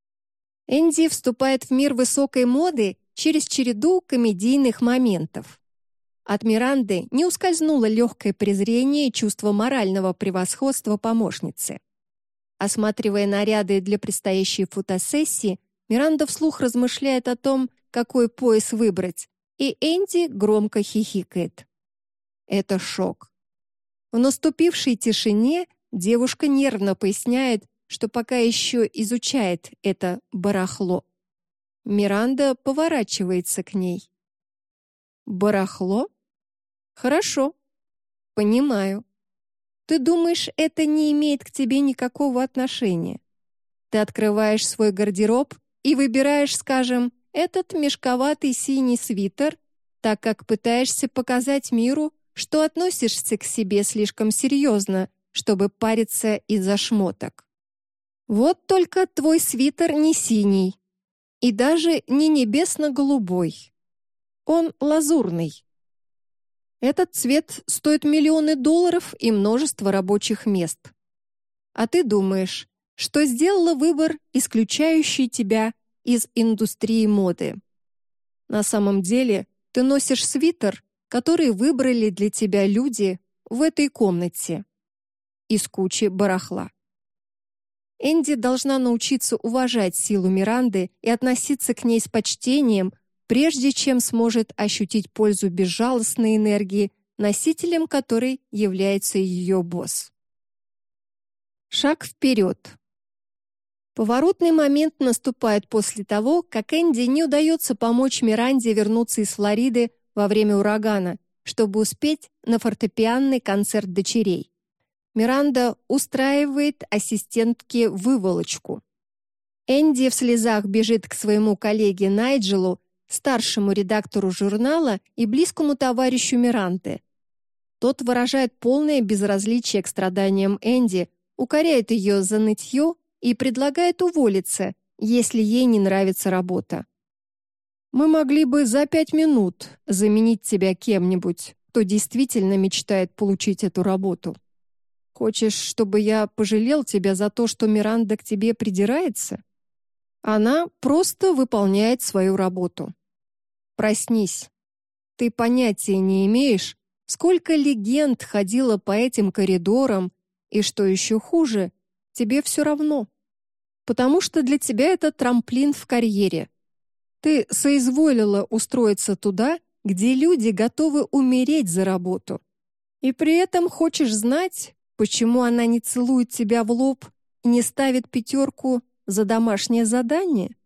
Speaker 1: Энди вступает в мир высокой моды через череду комедийных моментов. От Миранды не ускользнуло легкое презрение и чувство морального превосходства помощницы. Осматривая наряды для предстоящей фотосессии, Миранда вслух размышляет о том, какой пояс выбрать, и Энди громко хихикает. Это шок. В наступившей тишине девушка нервно поясняет, что пока еще изучает это барахло. Миранда поворачивается к ней. Барахло? Хорошо. Понимаю. Ты думаешь, это не имеет к тебе никакого отношения? Ты открываешь свой гардероб и выбираешь, скажем, этот мешковатый синий свитер, так как пытаешься показать миру, что относишься к себе слишком серьезно, чтобы париться из-за шмоток. Вот только твой свитер не синий и даже не небесно-голубой. Он лазурный. Этот цвет стоит миллионы долларов и множество рабочих мест. А ты думаешь, что сделала выбор, исключающий тебя из индустрии моды. На самом деле, ты носишь свитер, который выбрали для тебя люди в этой комнате из кучи барахла. Энди должна научиться уважать силу Миранды и относиться к ней с почтением, прежде чем сможет ощутить пользу безжалостной энергии, носителем которой является ее босс. Шаг вперед. Поворотный момент наступает после того, как Энди не удается помочь Миранде вернуться из Флориды во время урагана, чтобы успеть на фортепианный концерт дочерей. Миранда устраивает ассистентке выволочку. Энди в слезах бежит к своему коллеге Найджелу, старшему редактору журнала и близкому товарищу Миранды. Тот выражает полное безразличие к страданиям Энди, укоряет ее за нытье и предлагает уволиться, если ей не нравится работа. «Мы могли бы за пять минут заменить тебя кем-нибудь, кто действительно мечтает получить эту работу. Хочешь, чтобы я пожалел тебя за то, что Миранда к тебе придирается? Она просто выполняет свою работу. Проснись. Ты понятия не имеешь, сколько легенд ходило по этим коридорам, и что еще хуже, тебе все равно. Потому что для тебя это трамплин в карьере. Ты соизволила устроиться туда, где люди готовы умереть за работу. И при этом хочешь знать, почему она не целует тебя в лоб и не ставит пятерку за домашнее задание?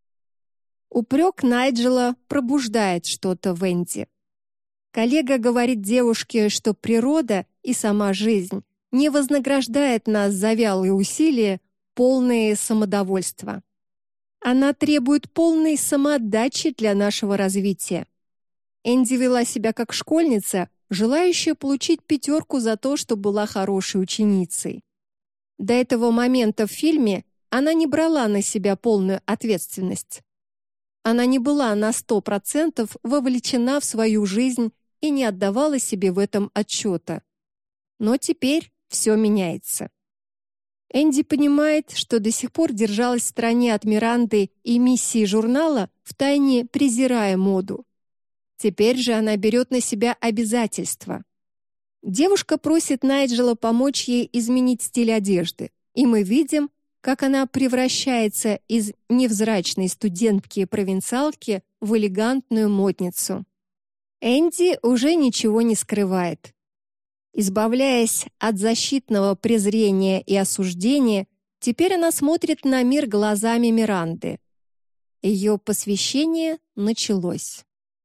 Speaker 1: Упрек Найджела пробуждает что-то в Энди. Коллега говорит девушке, что природа и сама жизнь не вознаграждает нас за вялые усилия, полные самодовольства. Она требует полной самоотдачи для нашего развития. Энди вела себя как школьница, желающая получить пятерку за то, что была хорошей ученицей. До этого момента в фильме она не брала на себя полную ответственность. Она не была на сто процентов вовлечена в свою жизнь и не отдавала себе в этом отчета. Но теперь все меняется. Энди понимает, что до сих пор держалась в стороне от Миранды и миссии журнала, втайне презирая моду. Теперь же она берет на себя обязательства. Девушка просит Найджела помочь ей изменить стиль одежды, и мы видим, как она превращается из невзрачной студентки-провинциалки в элегантную модницу. Энди уже ничего не скрывает. Избавляясь от защитного презрения и осуждения, теперь она смотрит на мир глазами Миранды. Ее посвящение началось.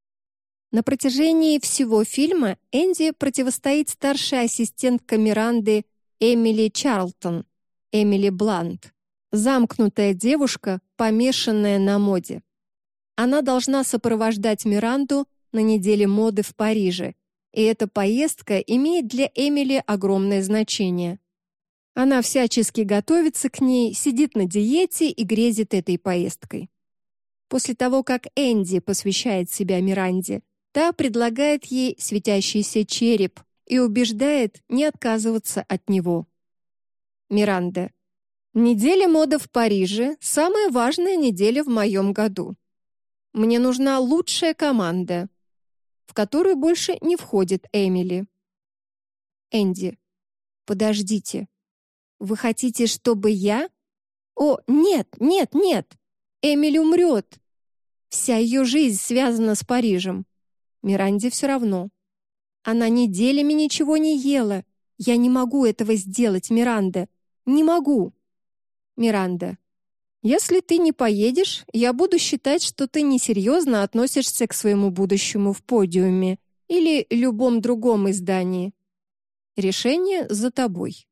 Speaker 1: На протяжении всего фильма Энди противостоит старшая ассистентка Миранды Эмили Чарлтон, Эмили Блант, замкнутая девушка, помешанная на моде. Она должна сопровождать Миранду на неделе моды в Париже, и эта поездка имеет для Эмили огромное значение. Она всячески готовится к ней, сидит на диете и грезит этой поездкой. После того, как Энди посвящает себя Миранде, та предлагает ей светящийся череп и убеждает не отказываться от него. Миранда. Неделя моды в Париже – самая важная неделя в моем году. Мне нужна лучшая команда, в которую больше не входит Эмили. Энди. Подождите. Вы хотите, чтобы я? О, нет, нет, нет. Эмили умрет. Вся ее жизнь связана с Парижем. Миранде все равно. Она неделями ничего не ела. Я не могу этого сделать, Миранда. Не могу. Миранда. Если ты не поедешь, я буду считать, что ты несерьезно относишься к своему будущему в подиуме или любом другом издании. Решение за тобой.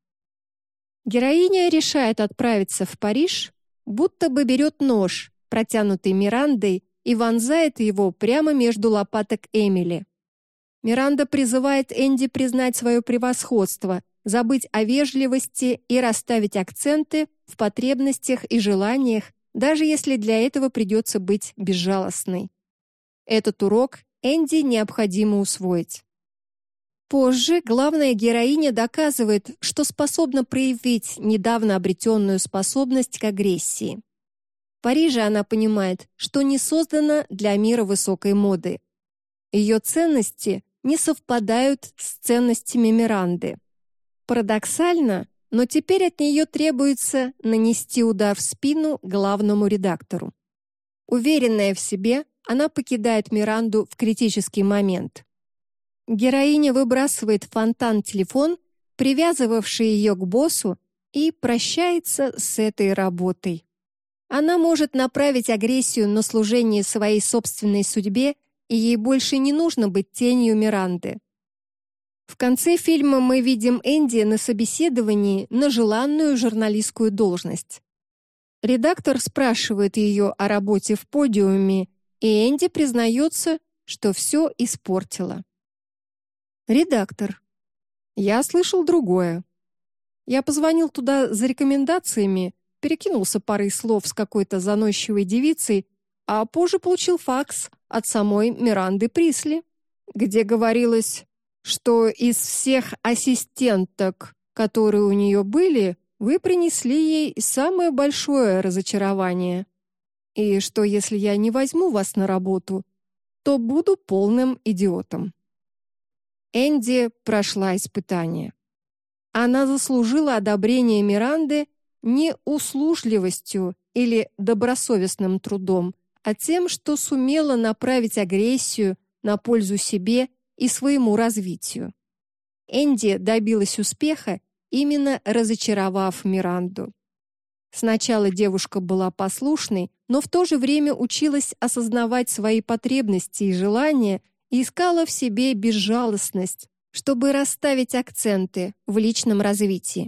Speaker 1: Героиня решает отправиться в Париж, будто бы берет нож, протянутый Мирандой, и вонзает его прямо между лопаток Эмили. Миранда призывает Энди признать свое превосходство, забыть о вежливости и расставить акценты в потребностях и желаниях, даже если для этого придется быть безжалостной. Этот урок Энди необходимо усвоить. Позже главная героиня доказывает, что способна проявить недавно обретенную способность к агрессии. В Париже она понимает, что не создана для мира высокой моды. Ее ценности не совпадают с ценностями Миранды. Парадоксально, но теперь от нее требуется нанести удар в спину главному редактору. Уверенная в себе, она покидает Миранду в критический момент. Героиня выбрасывает в фонтан телефон, привязывавший ее к боссу, и прощается с этой работой. Она может направить агрессию на служение своей собственной судьбе, и ей больше не нужно быть тенью Миранды. В конце фильма мы видим Энди на собеседовании на желанную журналистскую должность. Редактор спрашивает ее о работе в подиуме, и Энди признается, что все испортила. Редактор. Я слышал другое. Я позвонил туда за рекомендациями, перекинулся парой слов с какой-то заносчивой девицей, а позже получил факс от самой Миранды Присли, где говорилось, что из всех ассистенток, которые у нее были, вы принесли ей самое большое разочарование. И что если я не возьму вас на работу, то буду полным идиотом. Энди прошла испытание. Она заслужила одобрение Миранды не услужливостью или добросовестным трудом, а тем, что сумела направить агрессию на пользу себе и своему развитию. Энди добилась успеха, именно разочаровав Миранду. Сначала девушка была послушной, но в то же время училась осознавать свои потребности и желания и искала в себе безжалостность, чтобы расставить акценты в личном развитии.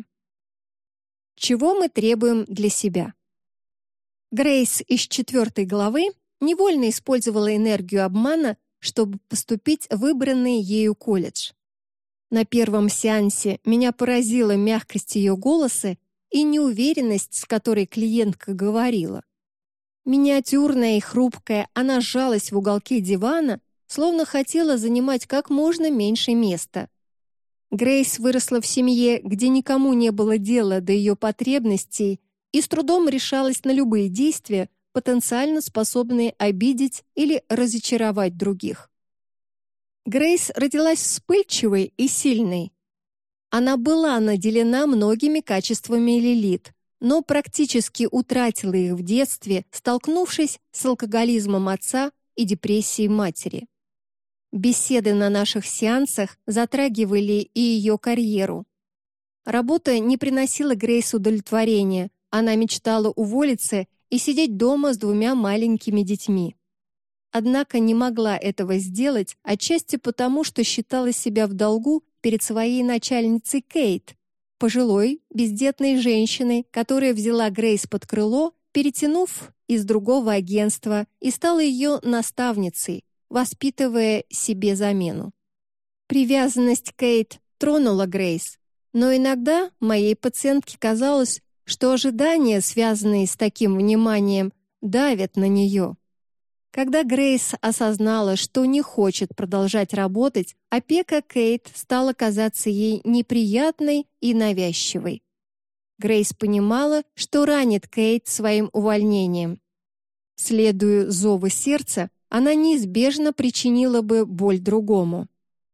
Speaker 1: Чего мы требуем для себя? Грейс из четвертой главы невольно использовала энергию обмана, чтобы поступить в выбранный ею колледж. На первом сеансе меня поразила мягкость ее голоса и неуверенность, с которой клиентка говорила. Миниатюрная и хрупкая, она сжалась в уголке дивана, словно хотела занимать как можно меньше места. Грейс выросла в семье, где никому не было дела до ее потребностей и с трудом решалась на любые действия, потенциально способные обидеть или разочаровать других. Грейс родилась вспыльчивой и сильной. Она была наделена многими качествами Лилит, но практически утратила их в детстве, столкнувшись с алкоголизмом отца и депрессией матери. Беседы на наших сеансах затрагивали и ее карьеру. Работа не приносила Грейс удовлетворения, она мечтала уволиться и сидеть дома с двумя маленькими детьми. Однако не могла этого сделать, отчасти потому, что считала себя в долгу перед своей начальницей Кейт, пожилой, бездетной женщиной, которая взяла Грейс под крыло, перетянув из другого агентства и стала ее наставницей, воспитывая себе замену. Привязанность Кейт тронула Грейс, но иногда моей пациентке казалось, что ожидания, связанные с таким вниманием, давят на нее. Когда Грейс осознала, что не хочет продолжать работать, опека Кейт стала казаться ей неприятной и навязчивой. Грейс понимала, что ранит Кейт своим увольнением. Следуя зову сердца, она неизбежно причинила бы боль другому.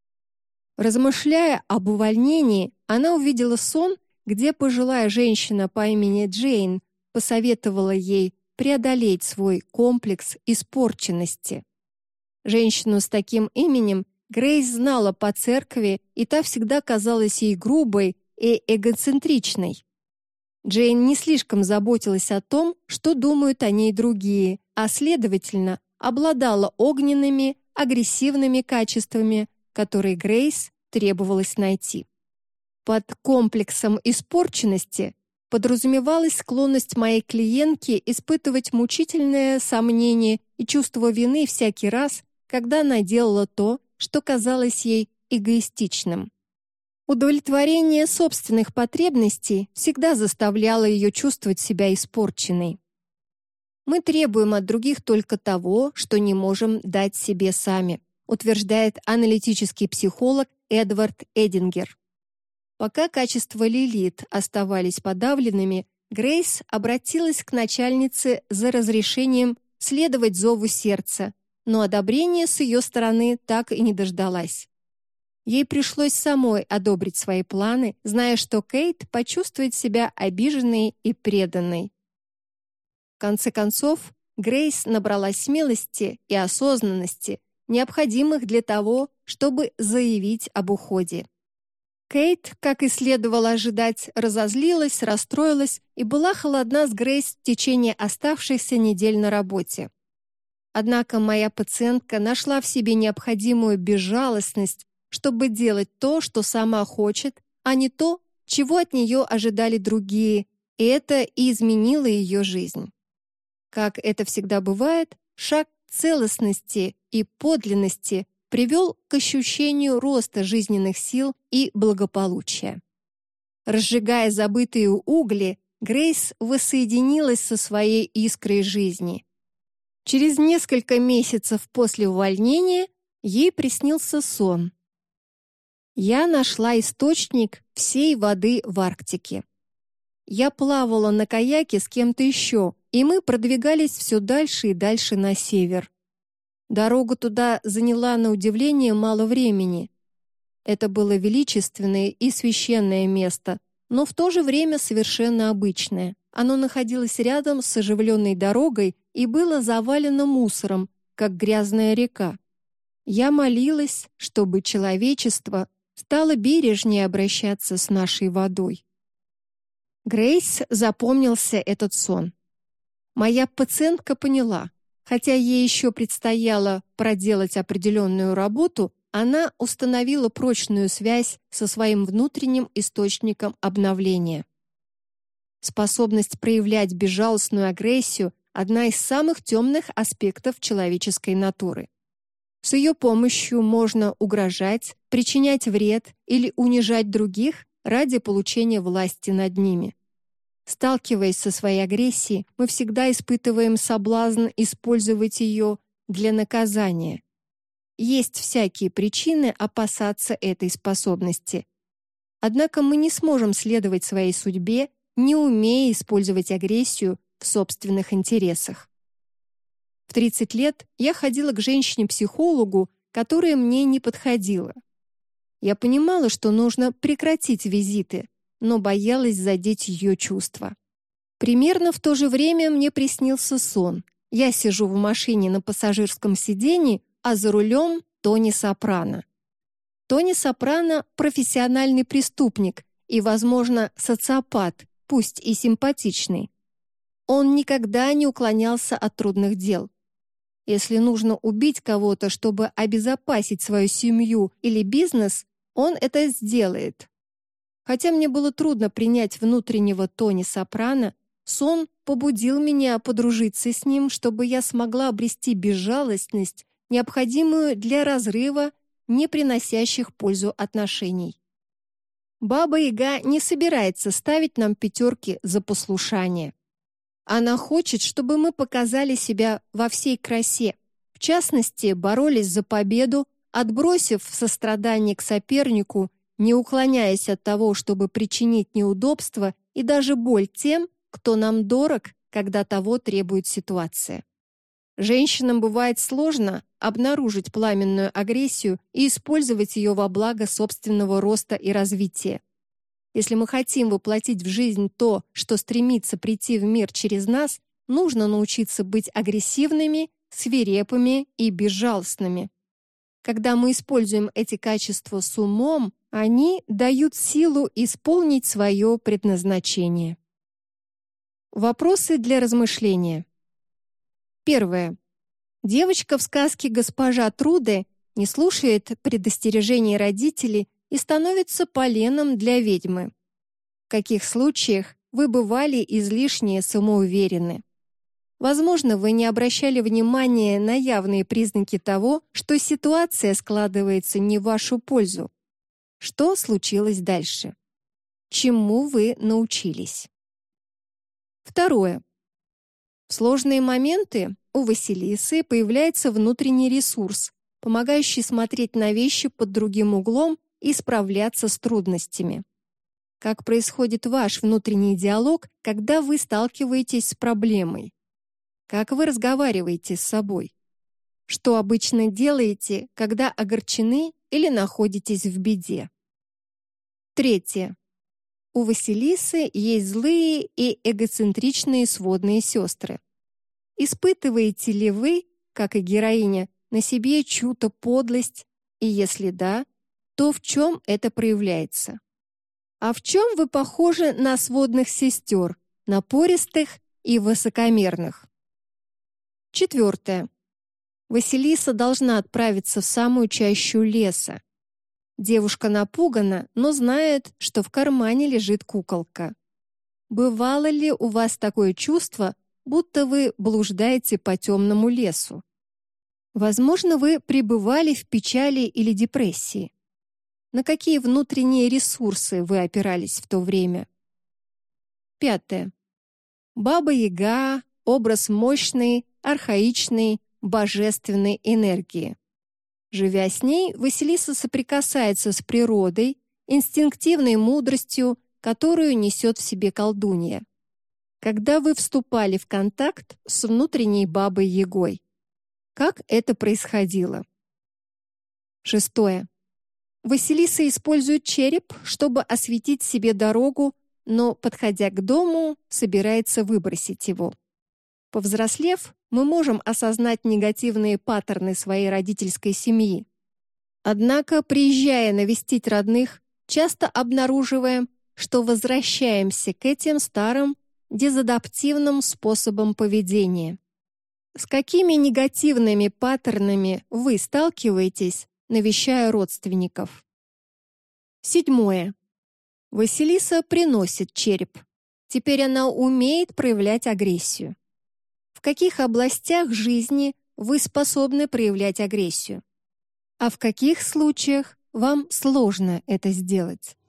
Speaker 1: Размышляя об увольнении, она увидела сон, где пожилая женщина по имени Джейн посоветовала ей преодолеть свой комплекс испорченности. Женщину с таким именем Грейс знала по церкви, и та всегда казалась ей грубой и эгоцентричной. Джейн не слишком заботилась о том, что думают о ней другие, а, следовательно, обладала огненными, агрессивными качествами, которые Грейс требовалось найти. Под комплексом испорченности подразумевалась склонность моей клиентки испытывать мучительное сомнение и чувство вины всякий раз, когда она делала то, что казалось ей эгоистичным. Удовлетворение собственных потребностей всегда заставляло ее чувствовать себя испорченной. Мы требуем от других только того, что не можем дать себе сами, утверждает аналитический психолог Эдвард Эдингер. Пока качества Лилит оставались подавленными, Грейс обратилась к начальнице за разрешением следовать зову сердца, но одобрения с ее стороны так и не дождалась. Ей пришлось самой одобрить свои планы, зная, что Кейт почувствует себя обиженной и преданной. В конце концов, Грейс набралась смелости и осознанности, необходимых для того, чтобы заявить об уходе. Кейт, как и следовало ожидать, разозлилась, расстроилась и была холодна с Грейс в течение оставшихся недель на работе. Однако моя пациентка нашла в себе необходимую безжалостность, чтобы делать то, что сама хочет, а не то, чего от нее ожидали другие, и это и изменило ее жизнь. Как это всегда бывает, шаг целостности и подлинности привел к ощущению роста жизненных сил и благополучия. Разжигая забытые угли, Грейс воссоединилась со своей искрой жизни. Через несколько месяцев после увольнения ей приснился сон. Я нашла источник всей воды в Арктике. Я плавала на каяке с кем-то еще, и мы продвигались все дальше и дальше на север. Дорога туда заняла на удивление мало времени. Это было величественное и священное место, но в то же время совершенно обычное. Оно находилось рядом с оживленной дорогой и было завалено мусором, как грязная река. Я молилась, чтобы человечество стало бережнее обращаться с нашей водой. Грейс запомнился этот сон. Моя пациентка поняла, хотя ей еще предстояло проделать определенную работу, она установила прочную связь со своим внутренним источником обновления. Способность проявлять безжалостную агрессию – одна из самых темных аспектов человеческой натуры. С ее помощью можно угрожать, причинять вред или унижать других ради получения власти над ними. Сталкиваясь со своей агрессией, мы всегда испытываем соблазн использовать ее для наказания. Есть всякие причины опасаться этой способности. Однако мы не сможем следовать своей судьбе, не умея использовать агрессию в собственных интересах. В тридцать лет я ходила к женщине-психологу, которая мне не подходила. Я понимала, что нужно прекратить визиты, но боялась задеть ее чувства. Примерно в то же время мне приснился сон. Я сижу в машине на пассажирском сиденье, а за рулем Тони Сопрано. Тони Сопрано – профессиональный преступник и, возможно, социопат, пусть и симпатичный. Он никогда не уклонялся от трудных дел. Если нужно убить кого-то, чтобы обезопасить свою семью или бизнес, он это сделает. Хотя мне было трудно принять внутреннего Тони Сопрано, сон побудил меня подружиться с ним, чтобы я смогла обрести безжалостность, необходимую для разрыва не приносящих пользу отношений. Баба-Яга не собирается ставить нам пятерки за послушание. Она хочет, чтобы мы показали себя во всей красе. В частности, боролись за победу, отбросив сострадание к сопернику, не уклоняясь от того, чтобы причинить неудобства и даже боль тем, кто нам дорог, когда того требует ситуация. Женщинам бывает сложно обнаружить пламенную агрессию и использовать ее во благо собственного роста и развития. Если мы хотим воплотить в жизнь то, что стремится прийти в мир через нас, нужно научиться быть агрессивными, свирепыми и безжалостными. Когда мы используем эти качества с умом, они дают силу исполнить свое предназначение. Вопросы для размышления. Первое. Девочка в сказке «Госпожа Труде» не слушает предостережений родителей и становится поленом для ведьмы. В каких случаях вы бывали излишне самоуверены? Возможно, вы не обращали внимания на явные признаки того, что ситуация складывается не в вашу пользу. Что случилось дальше? Чему вы научились? Второе. В сложные моменты у Василисы появляется внутренний ресурс, помогающий смотреть на вещи под другим углом и справляться с трудностями. Как происходит ваш внутренний диалог, когда вы сталкиваетесь с проблемой? Как вы разговариваете с собой? Что обычно делаете, когда огорчены или находитесь в беде? Третье. У Василисы есть злые и эгоцентричные сводные сестры. Испытываете ли вы, как и героиня, на себе чью-то подлость, и если да, то в чем это проявляется? А в чем вы похожи на сводных сестер, напористых и высокомерных? Четвертое. Василиса должна отправиться в самую чащу леса. Девушка напугана, но знает, что в кармане лежит куколка. Бывало ли у вас такое чувство, будто вы блуждаете по темному лесу? Возможно, вы пребывали в печали или депрессии. На какие внутренние ресурсы вы опирались в то время? Пятое. Баба-Яга — образ мощной, архаичной, божественной энергии. Живя с ней, Василиса соприкасается с природой, инстинктивной мудростью, которую несет в себе колдунья. Когда вы вступали в контакт с внутренней Бабой-Ягой? Как это происходило? Шестое. Василиса использует череп, чтобы осветить себе дорогу, но, подходя к дому, собирается выбросить его. Повзрослев, мы можем осознать негативные паттерны своей родительской семьи. Однако, приезжая навестить родных, часто обнаруживаем, что возвращаемся к этим старым, дезадаптивным способам поведения. С какими негативными паттернами вы сталкиваетесь, навещая родственников? Седьмое. Василиса приносит череп. Теперь она умеет проявлять агрессию. В каких областях жизни вы способны проявлять агрессию? А в каких случаях вам сложно это сделать?